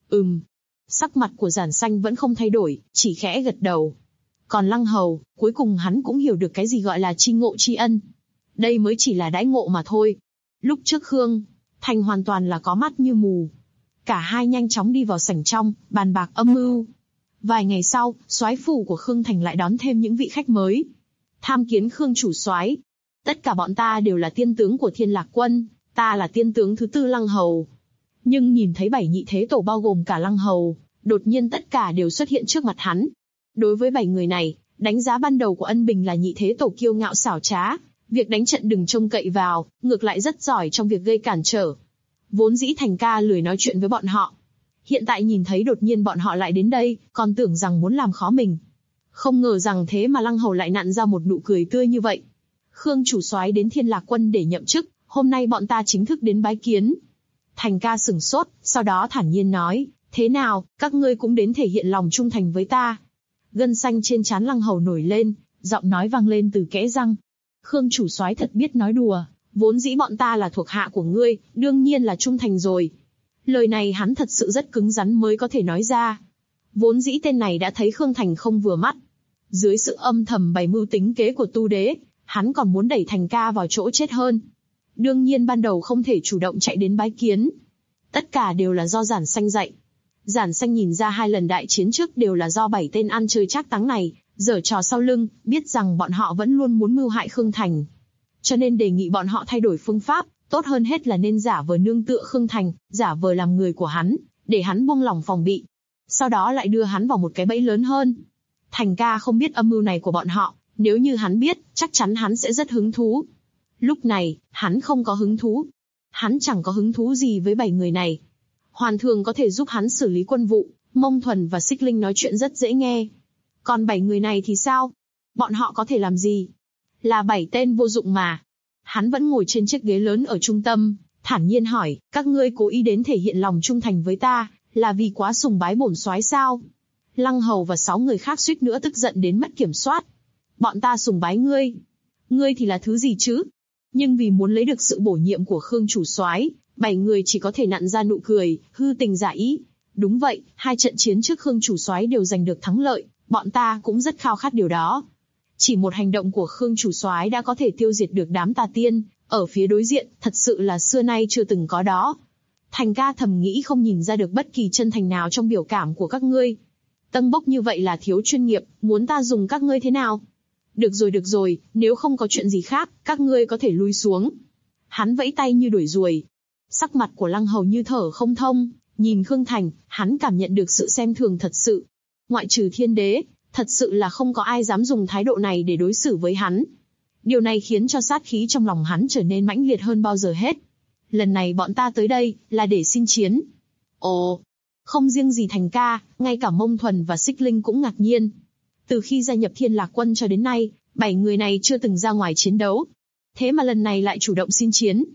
Sắc mặt của Giản Xanh vẫn không thay đổi, chỉ khẽ gật đầu. Còn Lăng Hầu, cuối cùng hắn cũng hiểu được cái gì gọi là tri ngộ tri ân. Đây mới chỉ là đãi ngộ mà thôi. Lúc trước Khương Thành hoàn toàn là có mắt như mù. Cả hai nhanh chóng đi vào sảnh trong, bàn bạc âm mưu. Vài ngày sau, soái phủ của Khương Thành lại đón thêm những vị khách mới. Tham kiến Khương chủ soái. Tất cả bọn ta đều là tiên tướng của Thiên Lạc Quân, ta là tiên tướng thứ tư Lăng Hầu. Nhưng nhìn thấy 7 nhị thế tổ bao gồm cả Lăng Hầu, đột nhiên tất cả đều xuất hiện trước mặt hắn. Đối với 7 người này, đánh giá ban đầu của Ân Bình là nhị thế tổ kiêu ngạo xảo trá, việc đánh trận đừng trông cậy vào, ngược lại rất giỏi trong việc gây cản trở. Vốn dĩ Thành ca lười nói chuyện với bọn họ. Hiện tại nhìn thấy đột nhiên bọn họ lại đến đây, còn tưởng rằng muốn làm khó mình. Không ngờ rằng thế mà Lăng Hầu lại nặn ra một nụ cười tươi như vậy. Khương chủ soái đến Thiên Lạc Quân để nhậm chức, hôm nay bọn ta chính thức đến bái kiến. Thành ca sửng sốt, sau đó thản nhiên nói, thế nào, các ngươi cũng đến thể hiện lòng trung thành với ta. Gân xanh trên trán Lăng Hầu nổi lên, giọng nói vang lên từ kẽ răng. Khương chủ soái thật biết nói đùa, vốn dĩ bọn ta là thuộc hạ của ngươi, đương nhiên là trung thành rồi. Lời này hắn thật sự rất cứng rắn mới có thể nói ra. Vốn dĩ tên này đã thấy Khương Thành không vừa mắt. Dưới sự âm thầm bày mưu tính kế của Tu Đế, hắn còn muốn đẩy Thành ca vào chỗ chết hơn. Đương nhiên ban đầu không thể chủ động chạy đến bái kiến. Tất cả đều là do Giản Xanh dạy. Giản Xanh nhìn ra 2 lần đại chiến trước đều là do 7 tên ăn chơi trác táng này giở trò sau lưng, biết rằng bọn họ vẫn luôn muốn mưu hại Khương Thành. Cho nên đề nghị bọn họ thay đổi phương pháp, tốt hơn hết là nên giả vờ nương tựa Khương Thành, giả vờ làm người của hắn, để hắn buông lỏng phòng bị. Sau đó lại đưa hắn vào một cái bẫy lớn hơn. Thành ca không biết âm mưu này của bọn họ, nếu như hắn biết, chắc chắn hắn sẽ rất hứng thú. Lúc này, hắn không có hứng thú. Hắn chẳng có hứng thú gì với 7 người này. Hoàn Thường có thể giúp hắn xử lý quân vụ, Mông Thuần và Xích Linh nói chuyện rất dễ nghe. Còn 7 người này thì sao? Bọn họ có thể làm gì? Là 7 tên vô dụng mà. Hắn vẫn ngồi trên chiếc ghế lớn ở trung tâm, thản nhiên hỏi, các ngươi cố ý đến thể hiện lòng trung thành với ta, là vì quá sùng bái bổn soái sao? Lăng Hầu và 6 người khác suýt nữa tức giận đến mất kiểm soát. Bọn ta sùng bái ngươi. Ngươi thì là thứ gì chứ? Nhưng vì muốn lấy được sự bổ nhiệm của Khương chủ soái, 7 người chỉ có thể nặn ra nụ cười, hư tình giả ý. Đúng vậy, 2 trận chiến trước Khương chủ soái đều giành được thắng lợi, bọn ta cũng rất khao khát điều đó. Chỉ một hành động của Khương chủ soái đã có thể tiêu diệt được đám tà tiên ở phía đối diện, thật sự là xưa nay chưa từng có đó. Thành ca thầm nghĩ không nhìn ra được bất kỳ chân thành nào trong biểu cảm của các ngươi. Tâng bốc như vậy là thiếu chuyên nghiệp, muốn ta dùng các ngươi thế nào? Được rồi, nếu không có chuyện gì khác, các ngươi có thể lui xuống. Hắn vẫy tay như đuổi ruồi. Sắc mặt của Lăng Hầu như thở không thông, nhìn Khương Thành, hắn cảm nhận được sự xem thường thật sự. Ngoại trừ Thiên Đế, thật sự là không có ai dám dùng thái độ này để đối xử với hắn. Điều này khiến cho sát khí trong lòng hắn trở nên mãnh liệt hơn bao giờ hết. Lần này bọn ta tới đây, là để xin chiến. Ồ, không riêng gì Thành ca, ngay cả Mông Thuần và Xích Linh cũng ngạc nhiên. Từ khi gia nhập Thiên Lạc Quân cho đến nay, 7 người này chưa từng ra ngoài chiến đấu. Thế mà lần này lại chủ động xin chiến.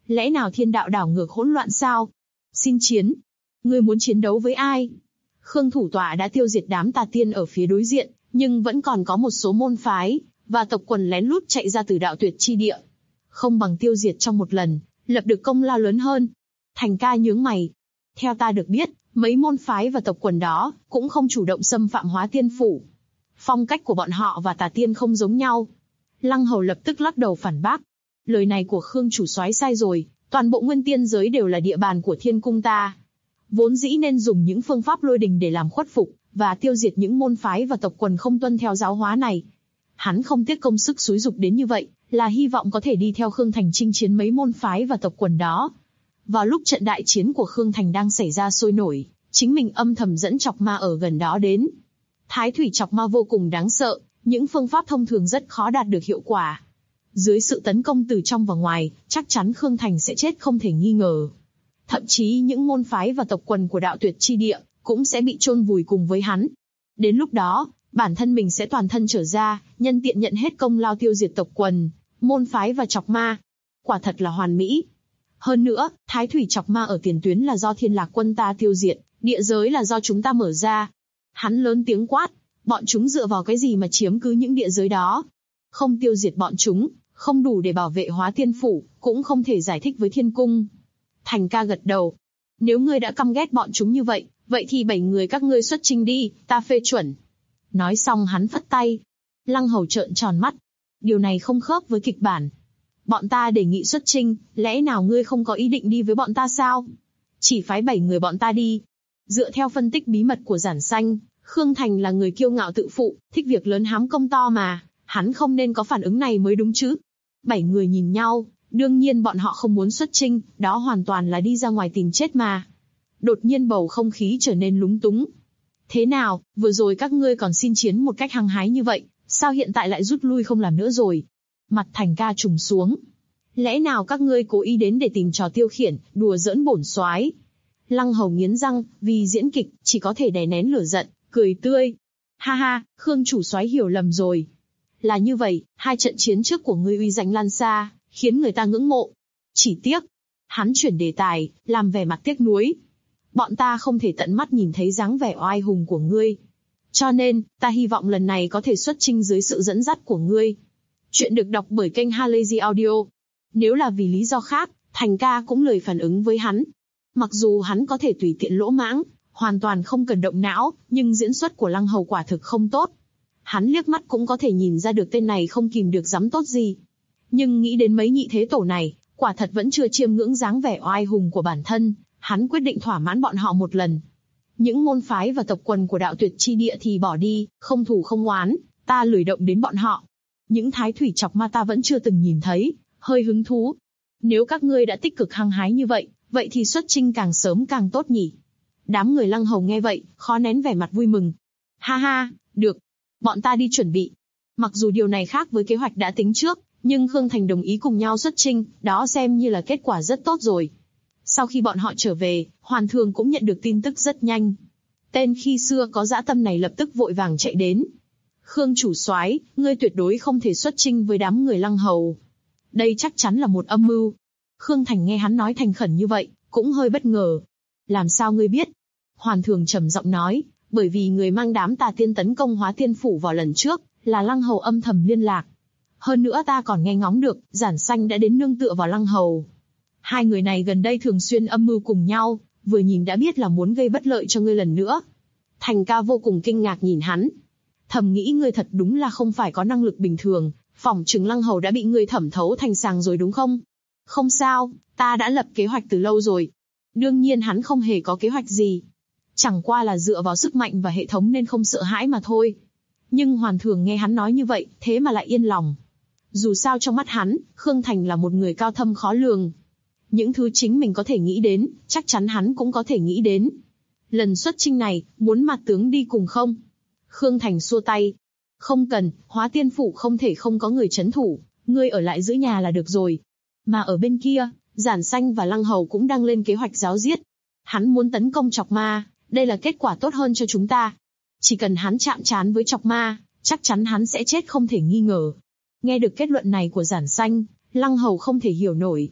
Lẽ nào thiên đạo đảo ngược hỗn loạn sao? Xin chiến. Ngươi muốn chiến đấu với ai? Khương thủ tọa đã tiêu diệt đám tà tiên ở phía đối diện, nhưng vẫn còn có một số môn phái và tộc quần lén lút chạy ra từ đạo tuyệt chi địa. Không bằng tiêu diệt trong một lần, lập được công lao lớn hơn. Thành ca nhướng mày. Theo ta được biết, mấy môn phái và tộc quần đó cũng không chủ động xâm phạm Hóa Tiên Phủ. Phong cách của bọn họ và tà tiên không giống nhau. Lăng Hầu lập tức lắc đầu phản bác. Lời này của Khương chủ soái sai rồi, toàn bộ nguyên tiên giới đều là địa bàn của thiên cung ta. Vốn dĩ nên dùng những phương pháp lôi đình để làm khuất phục, và tiêu diệt những môn phái và tộc quần không tuân theo giáo hóa này. Hắn không tiếc công sức xúi dục đến như vậy, là hy vọng có thể đi theo Khương Thành chinh chiến mấy môn phái và tộc quần đó. Vào lúc trận đại chiến của Khương Thành đang xảy ra sôi nổi, chính mình âm thầm dẫn chọc ma ở gần đó đến. Thái thủy chọc ma vô cùng đáng sợ, những phương pháp thông thường rất khó đạt được hiệu quả. Dưới sự tấn công từ trong và ngoài, chắc chắn Khương Thành sẽ chết không thể nghi ngờ. Thậm chí những môn phái và tộc quần của đạo tuyệt chi địa cũng sẽ bị chôn vùi cùng với hắn. Đến lúc đó, bản thân mình sẽ toàn thân trở ra, nhân tiện nhận hết công lao tiêu diệt tộc quần, môn phái và chọc ma. Quả thật là hoàn mỹ. Hơn nữa, Thái thủy chọc ma ở tiền tuyến là do Thiên Lạc quân ta tiêu diệt, địa giới là do chúng ta mở ra. Hắn lớn tiếng quát, bọn chúng dựa vào cái gì mà chiếm cứ những địa giới đó? Không tiêu diệt bọn chúng, không đủ để bảo vệ Hóa Tiên Phủ, cũng không thể giải thích với thiên cung. Thành ca gật đầu. Nếu ngươi đã căm ghét bọn chúng như vậy, vậy thì 7 người các ngươi xuất chinh đi, ta phê chuẩn. Nói xong hắn phất tay. Lăng Hầu trợn tròn mắt. Điều này không khớp với kịch bản. Bọn ta đề nghị xuất chinh, lẽ nào ngươi không có ý định đi với bọn ta sao? Chỉ phái 7 người bọn ta đi. Dựa theo phân tích bí mật của Giản Xanh, Khương Thành là người kiêu ngạo tự phụ, thích việc lớn hám công to mà, hắn không nên có phản ứng này mới đúng chứ. 7 người nhìn nhau, đương nhiên bọn họ không muốn xuất chinh, đó hoàn toàn là đi ra ngoài tìm chết mà. Đột nhiên bầu không khí trở nên lúng túng. Thế nào, vừa rồi các ngươi còn xin chiến một cách hăng hái như vậy, sao hiện tại lại rút lui không làm nữa rồi? Mặt Thành ca trùng xuống. Lẽ nào các ngươi cố ý đến để tìm trò tiêu khiển, đùa giỡn bổn soái? Lăng Hầu nghiến răng, vì diễn kịch, chỉ có thể đè nén lửa giận, cười tươi. Ha ha, Khương chủ soái hiểu lầm rồi. Là như vậy, 2 trận chiến trước của ngươi uy danh lan xa, khiến người ta ngưỡng mộ. Chỉ tiếc, hắn chuyển đề tài, làm vẻ mặt tiếc nuối. Bọn ta không thể tận mắt nhìn thấy dáng vẻ oai hùng của ngươi. Cho nên, ta hy vọng lần này có thể xuất chinh dưới sự dẫn dắt của ngươi. Chuyện được đọc bởi kênh Halazy Audio. Nếu là vì lý do khác, Thành ca cũng lười phản ứng với hắn. Mặc dù hắn có thể tùy tiện lỗ mãng, hoàn toàn không cần động não, nhưng diễn xuất của Lăng Hầu quả thực không tốt. Hắn liếc mắt cũng có thể nhìn ra được tên này không kìm được dám tốt gì. Nhưng nghĩ đến mấy nhị thế tổ này, quả thật vẫn chưa chiêm ngưỡng dáng vẻ oai hùng của bản thân, hắn quyết định thỏa mãn bọn họ một lần. Những môn phái và tộc quần của đạo tuyệt chi địa thì bỏ đi, không thù không oán, ta lười động đến bọn họ. Những thái thủy chọc ma ta vẫn chưa từng nhìn thấy, hơi hứng thú. Nếu các ngươi đã tích cực hăng hái như vậy, vậy thì xuất chinh càng sớm càng tốt nhỉ. Đám người Lăng Hầu nghe vậy, khó nén vẻ mặt vui mừng. Ha ha, được. Bọn ta đi chuẩn bị. Mặc dù điều này khác với kế hoạch đã tính trước, nhưng Khương Thành đồng ý cùng nhau xuất chinh, đó xem như là kết quả rất tốt rồi. Sau khi bọn họ trở về, Hoàn Thường cũng nhận được tin tức rất nhanh. Tên khi xưa có dã tâm này lập tức vội vàng chạy đến. Khương chủ soái, ngươi tuyệt đối không thể xuất chinh với đám người Lăng Hầu. Đây chắc chắn là một âm mưu. Khương Thành nghe hắn nói thành khẩn như vậy, cũng hơi bất ngờ. Làm sao ngươi biết? Hoàn Thường trầm giọng nói, bởi vì người mang đám tà tiên tấn công Hóa Tiên Phủ vào lần trước, là Lăng Hầu âm thầm liên lạc. Hơn nữa ta còn nghe ngóng được, Giản Xanh đã đến nương tựa vào Lăng Hầu. 2 người này gần đây thường xuyên âm mưu cùng nhau, vừa nhìn đã biết là muốn gây bất lợi cho ngươi lần nữa. Thành ca vô cùng kinh ngạc nhìn hắn. Thầm nghĩ ngươi thật đúng là không phải có năng lực bình thường, phỏng chừng Lăng Hầu đã bị ngươi thẩm thấu thành sàng rồi đúng không? Không sao, ta đã lập kế hoạch từ lâu rồi. Đương nhiên hắn không hề có kế hoạch gì. Chẳng qua là dựa vào sức mạnh và hệ thống nên không sợ hãi mà thôi. Nhưng Hoàn Thường nghe hắn nói như vậy, thế mà lại yên lòng. Dù sao trong mắt hắn, Khương Thành là một người cao thâm khó lường. Những thứ chính mình có thể nghĩ đến, chắc chắn hắn cũng có thể nghĩ đến. Lần xuất chinh này, muốn mặt tướng đi cùng không? Khương Thành xua tay. Không cần, Hóa Tiên Phủ không thể không có người trấn thủ, ngươi ở lại giữ nhà là được rồi. Mà ở bên kia, Giản Xanh và Lăng Hầu cũng đang lên kế hoạch giáo giết. Hắn muốn tấn công chọc ma, đây là kết quả tốt hơn cho chúng ta. Chỉ cần hắn chạm trán với chọc ma, chắc chắn hắn sẽ chết không thể nghi ngờ. Nghe được kết luận này của Giản Xanh, Lăng Hầu không thể hiểu nổi.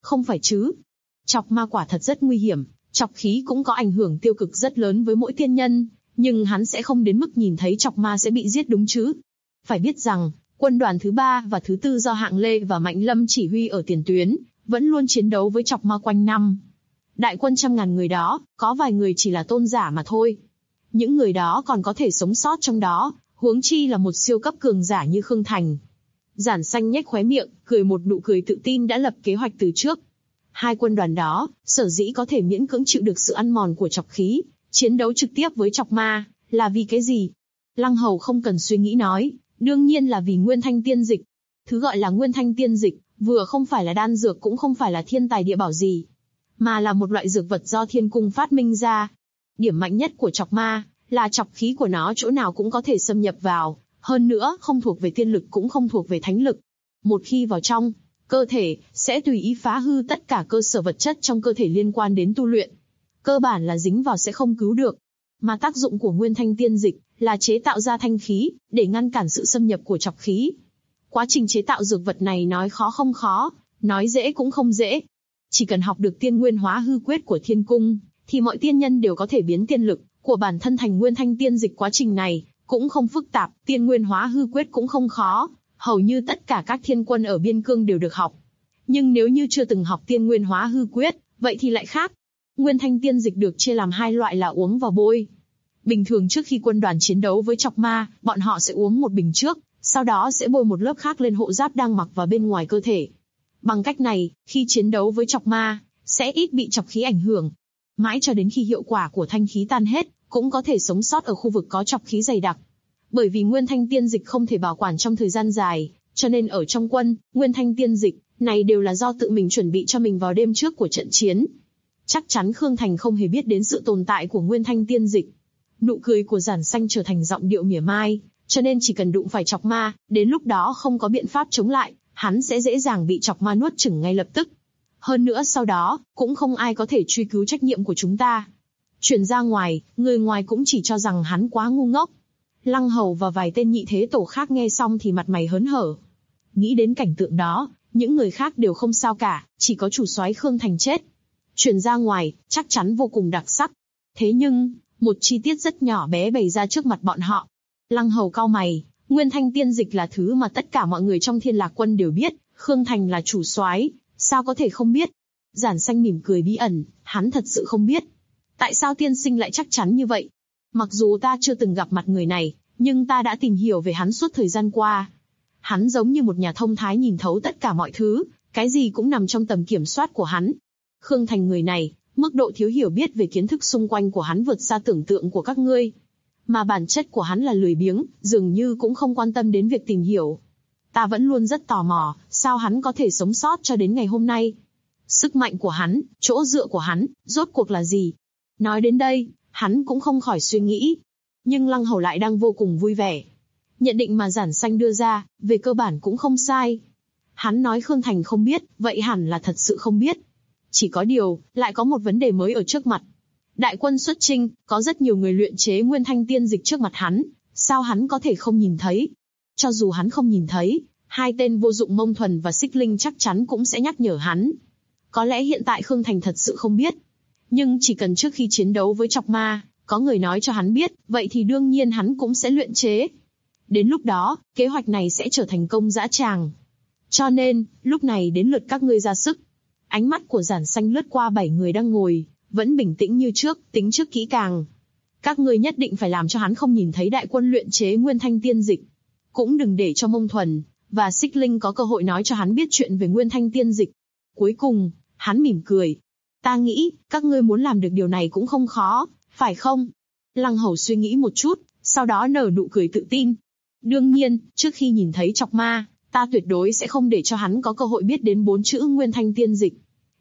Không phải chứ. Chọc ma quả thật rất nguy hiểm, chọc khí cũng có ảnh hưởng tiêu cực rất lớn với mỗi tiên nhân, nhưng hắn sẽ không đến mức nhìn thấy chọc ma sẽ bị giết đúng chứ. Phải biết rằng, quân đoàn thứ 3 và thứ 4 do Hạng Lê và Mạnh Lâm chỉ huy ở tiền tuyến, vẫn luôn chiến đấu với chọc ma quanh năm. Đại quân trăm ngàn người đó, có vài người chỉ là tôn giả mà thôi. Những người đó còn có thể sống sót trong đó, huống chi là một siêu cấp cường giả như Khương Thành. Giản Xanh nhếch khóe miệng, cười một nụ cười tự tin đã lập kế hoạch từ trước. Hai quân đoàn đó, sở dĩ có thể miễn cưỡng chịu được sự ăn mòn của chọc khí, chiến đấu trực tiếp với chọc ma, là vì cái gì? Lăng Hầu không cần suy nghĩ nói, đương nhiên là vì Nguyên Thanh Tiên Dịch. Thứ gọi là Nguyên Thanh Tiên Dịch, vừa không phải là đan dược cũng không phải là thiên tài địa bảo gì, mà là một loại dược vật do thiên cung phát minh ra. Điểm mạnh nhất của chọc ma, là chọc khí của nó chỗ nào cũng có thể xâm nhập vào, hơn nữa không thuộc về tiên lực cũng không thuộc về thánh lực. Một khi vào trong cơ thể, sẽ tùy ý phá hư tất cả cơ sở vật chất trong cơ thể liên quan đến tu luyện. Cơ bản là dính vào sẽ không cứu được. Mà tác dụng của Nguyên Thanh Tiên Dịch là chế tạo ra thanh khí, để ngăn cản sự xâm nhập của chọc khí. Quá trình chế tạo dược vật này nói khó không khó, nói dễ cũng không dễ. Chỉ cần học được tiên nguyên hóa hư quyết của thiên cung, thì mọi tiên nhân đều có thể biến tiên lực của bản thân thành Nguyên Thanh Tiên Dịch. Quá trình này cũng không phức tạp, tiên nguyên hóa hư quyết cũng không khó, hầu như tất cả các thiên quân ở biên cương đều được học. Nhưng nếu như chưa từng học tiên nguyên hóa hư quyết, vậy thì lại khác. Nguyên Thanh Tiên Dịch được chia làm hai loại là uống và bôi. Bình thường trước khi quân đoàn chiến đấu với chọc ma, bọn họ sẽ uống một bình trước, sau đó sẽ bôi một lớp khác lên hộ giáp đang mặc vào bên ngoài cơ thể. Bằng cách này, khi chiến đấu với chọc ma, sẽ ít bị chọc khí ảnh hưởng. Mãi cho đến khi hiệu quả của thanh khí tan hết, cũng có thể sống sót ở khu vực có chọc khí dày đặc. Bởi vì Nguyên Thanh Tiên Dịch không thể bảo quản trong thời gian dài, cho nên ở trong quân, Nguyên Thanh Tiên Dịch này đều là do tự mình chuẩn bị cho mình vào đêm trước của trận chiến. Chắc chắn Khương Thành không hề biết đến sự tồn tại của Nguyên Thanh Tiên Dịch. Nụ cười của Giản Xanh trở thành giọng điệu mỉa mai, cho nên chỉ cần đụng phải chọc ma, đến lúc đó không có biện pháp chống lại, hắn sẽ dễ dàng bị chọc ma nuốt chửng ngay lập tức. Hơn nữa sau đó, cũng không ai có thể truy cứu trách nhiệm của chúng ta. Truyền ra ngoài, người ngoài cũng chỉ cho rằng hắn quá ngu ngốc. Lăng Hầu và vài tên nhị thế tổ khác nghe xong thì mặt mày hớn hở. Nghĩ đến cảnh tượng đó, những người khác đều không sao cả, chỉ có chủ soái Khương Thành chết. Truyền ra ngoài, chắc chắn vô cùng đặc sắc. Thế nhưng, một chi tiết rất nhỏ bé bày ra trước mặt bọn họ. Lăng Hầu cau mày, Nguyên Thanh Tiên Dịch là thứ mà tất cả mọi người trong Thiên Lạc Quân đều biết, Khương Thành là chủ soái, sao có thể không biết? Giản Xanh mỉm cười bí ẩn, hắn thật sự không biết. Tại sao tiên sinh lại chắc chắn như vậy? Mặc dù ta chưa từng gặp mặt người này, nhưng ta đã tìm hiểu về hắn suốt thời gian qua. Hắn giống như một nhà thông thái nhìn thấu tất cả mọi thứ, cái gì cũng nằm trong tầm kiểm soát của hắn. Khương Thành người này, mức độ thiếu hiểu biết về kiến thức xung quanh của hắn vượt xa tưởng tượng của các ngươi. Mà bản chất của hắn là lười biếng, dường như cũng không quan tâm đến việc tìm hiểu. Ta vẫn luôn rất tò mò, sao hắn có thể sống sót cho đến ngày hôm nay? Sức mạnh của hắn, chỗ dựa của hắn, rốt cuộc là gì? Nói đến đây, hắn cũng không khỏi suy nghĩ. Nhưng Lăng Hầu lại đang vô cùng vui vẻ. Nhận định mà Giản Xanh đưa ra, về cơ bản cũng không sai. Hắn nói Khương Thành không biết, vậy hẳn là thật sự không biết. Chỉ có điều, lại có một vấn đề mới ở trước mặt. Đại quân xuất chinh, có rất nhiều người luyện chế Nguyên Thanh Tiên Dịch trước mặt hắn, sao hắn có thể không nhìn thấy? Cho dù hắn không nhìn thấy, hai tên vô dụng Mông Thuần và Xích Linh chắc chắn cũng sẽ nhắc nhở hắn. Có lẽ hiện tại Khương Thành thật sự không biết. Nhưng chỉ cần trước khi chiến đấu với chọc ma, có người nói cho hắn biết, vậy thì đương nhiên hắn cũng sẽ luyện chế. Đến lúc đó, kế hoạch này sẽ trở thành công dã tràng. Cho nên, lúc này đến lượt các ngươi ra sức. Ánh mắt của Giản Xanh lướt qua 7 người đang ngồi, vẫn bình tĩnh như trước, tính trước kỹ càng. Các ngươi nhất định phải làm cho hắn không nhìn thấy đại quân luyện chế Nguyên Thanh Tiên Dịch. Cũng đừng để cho Mông Thuần và Xích Linh có cơ hội nói cho hắn biết chuyện về Nguyên Thanh Tiên Dịch. Cuối cùng, hắn mỉm cười. Ta nghĩ, các ngươi muốn làm được điều này cũng không khó, phải không? Lăng Hầu suy nghĩ một chút, sau đó nở nụ cười tự tin. Đương nhiên, trước khi nhìn thấy chọc ma, ta tuyệt đối sẽ không để cho hắn có cơ hội biết đến 4 chữ Nguyên Thanh Tiên Dịch.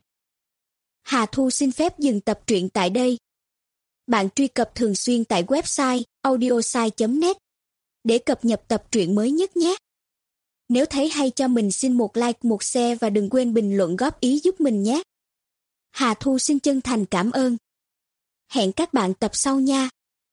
Hà Thu xin phép dừng tập truyện tại đây. Bạn truy cập thường xuyên tại website audiosai.net để cập nhật tập truyện mới nhất nhé. Nếu thấy hay cho mình xin một like, một share và đừng quên bình luận góp ý giúp mình nhé. Hà Thu xin chân thành cảm ơn. Hẹn các bạn tập sau nha.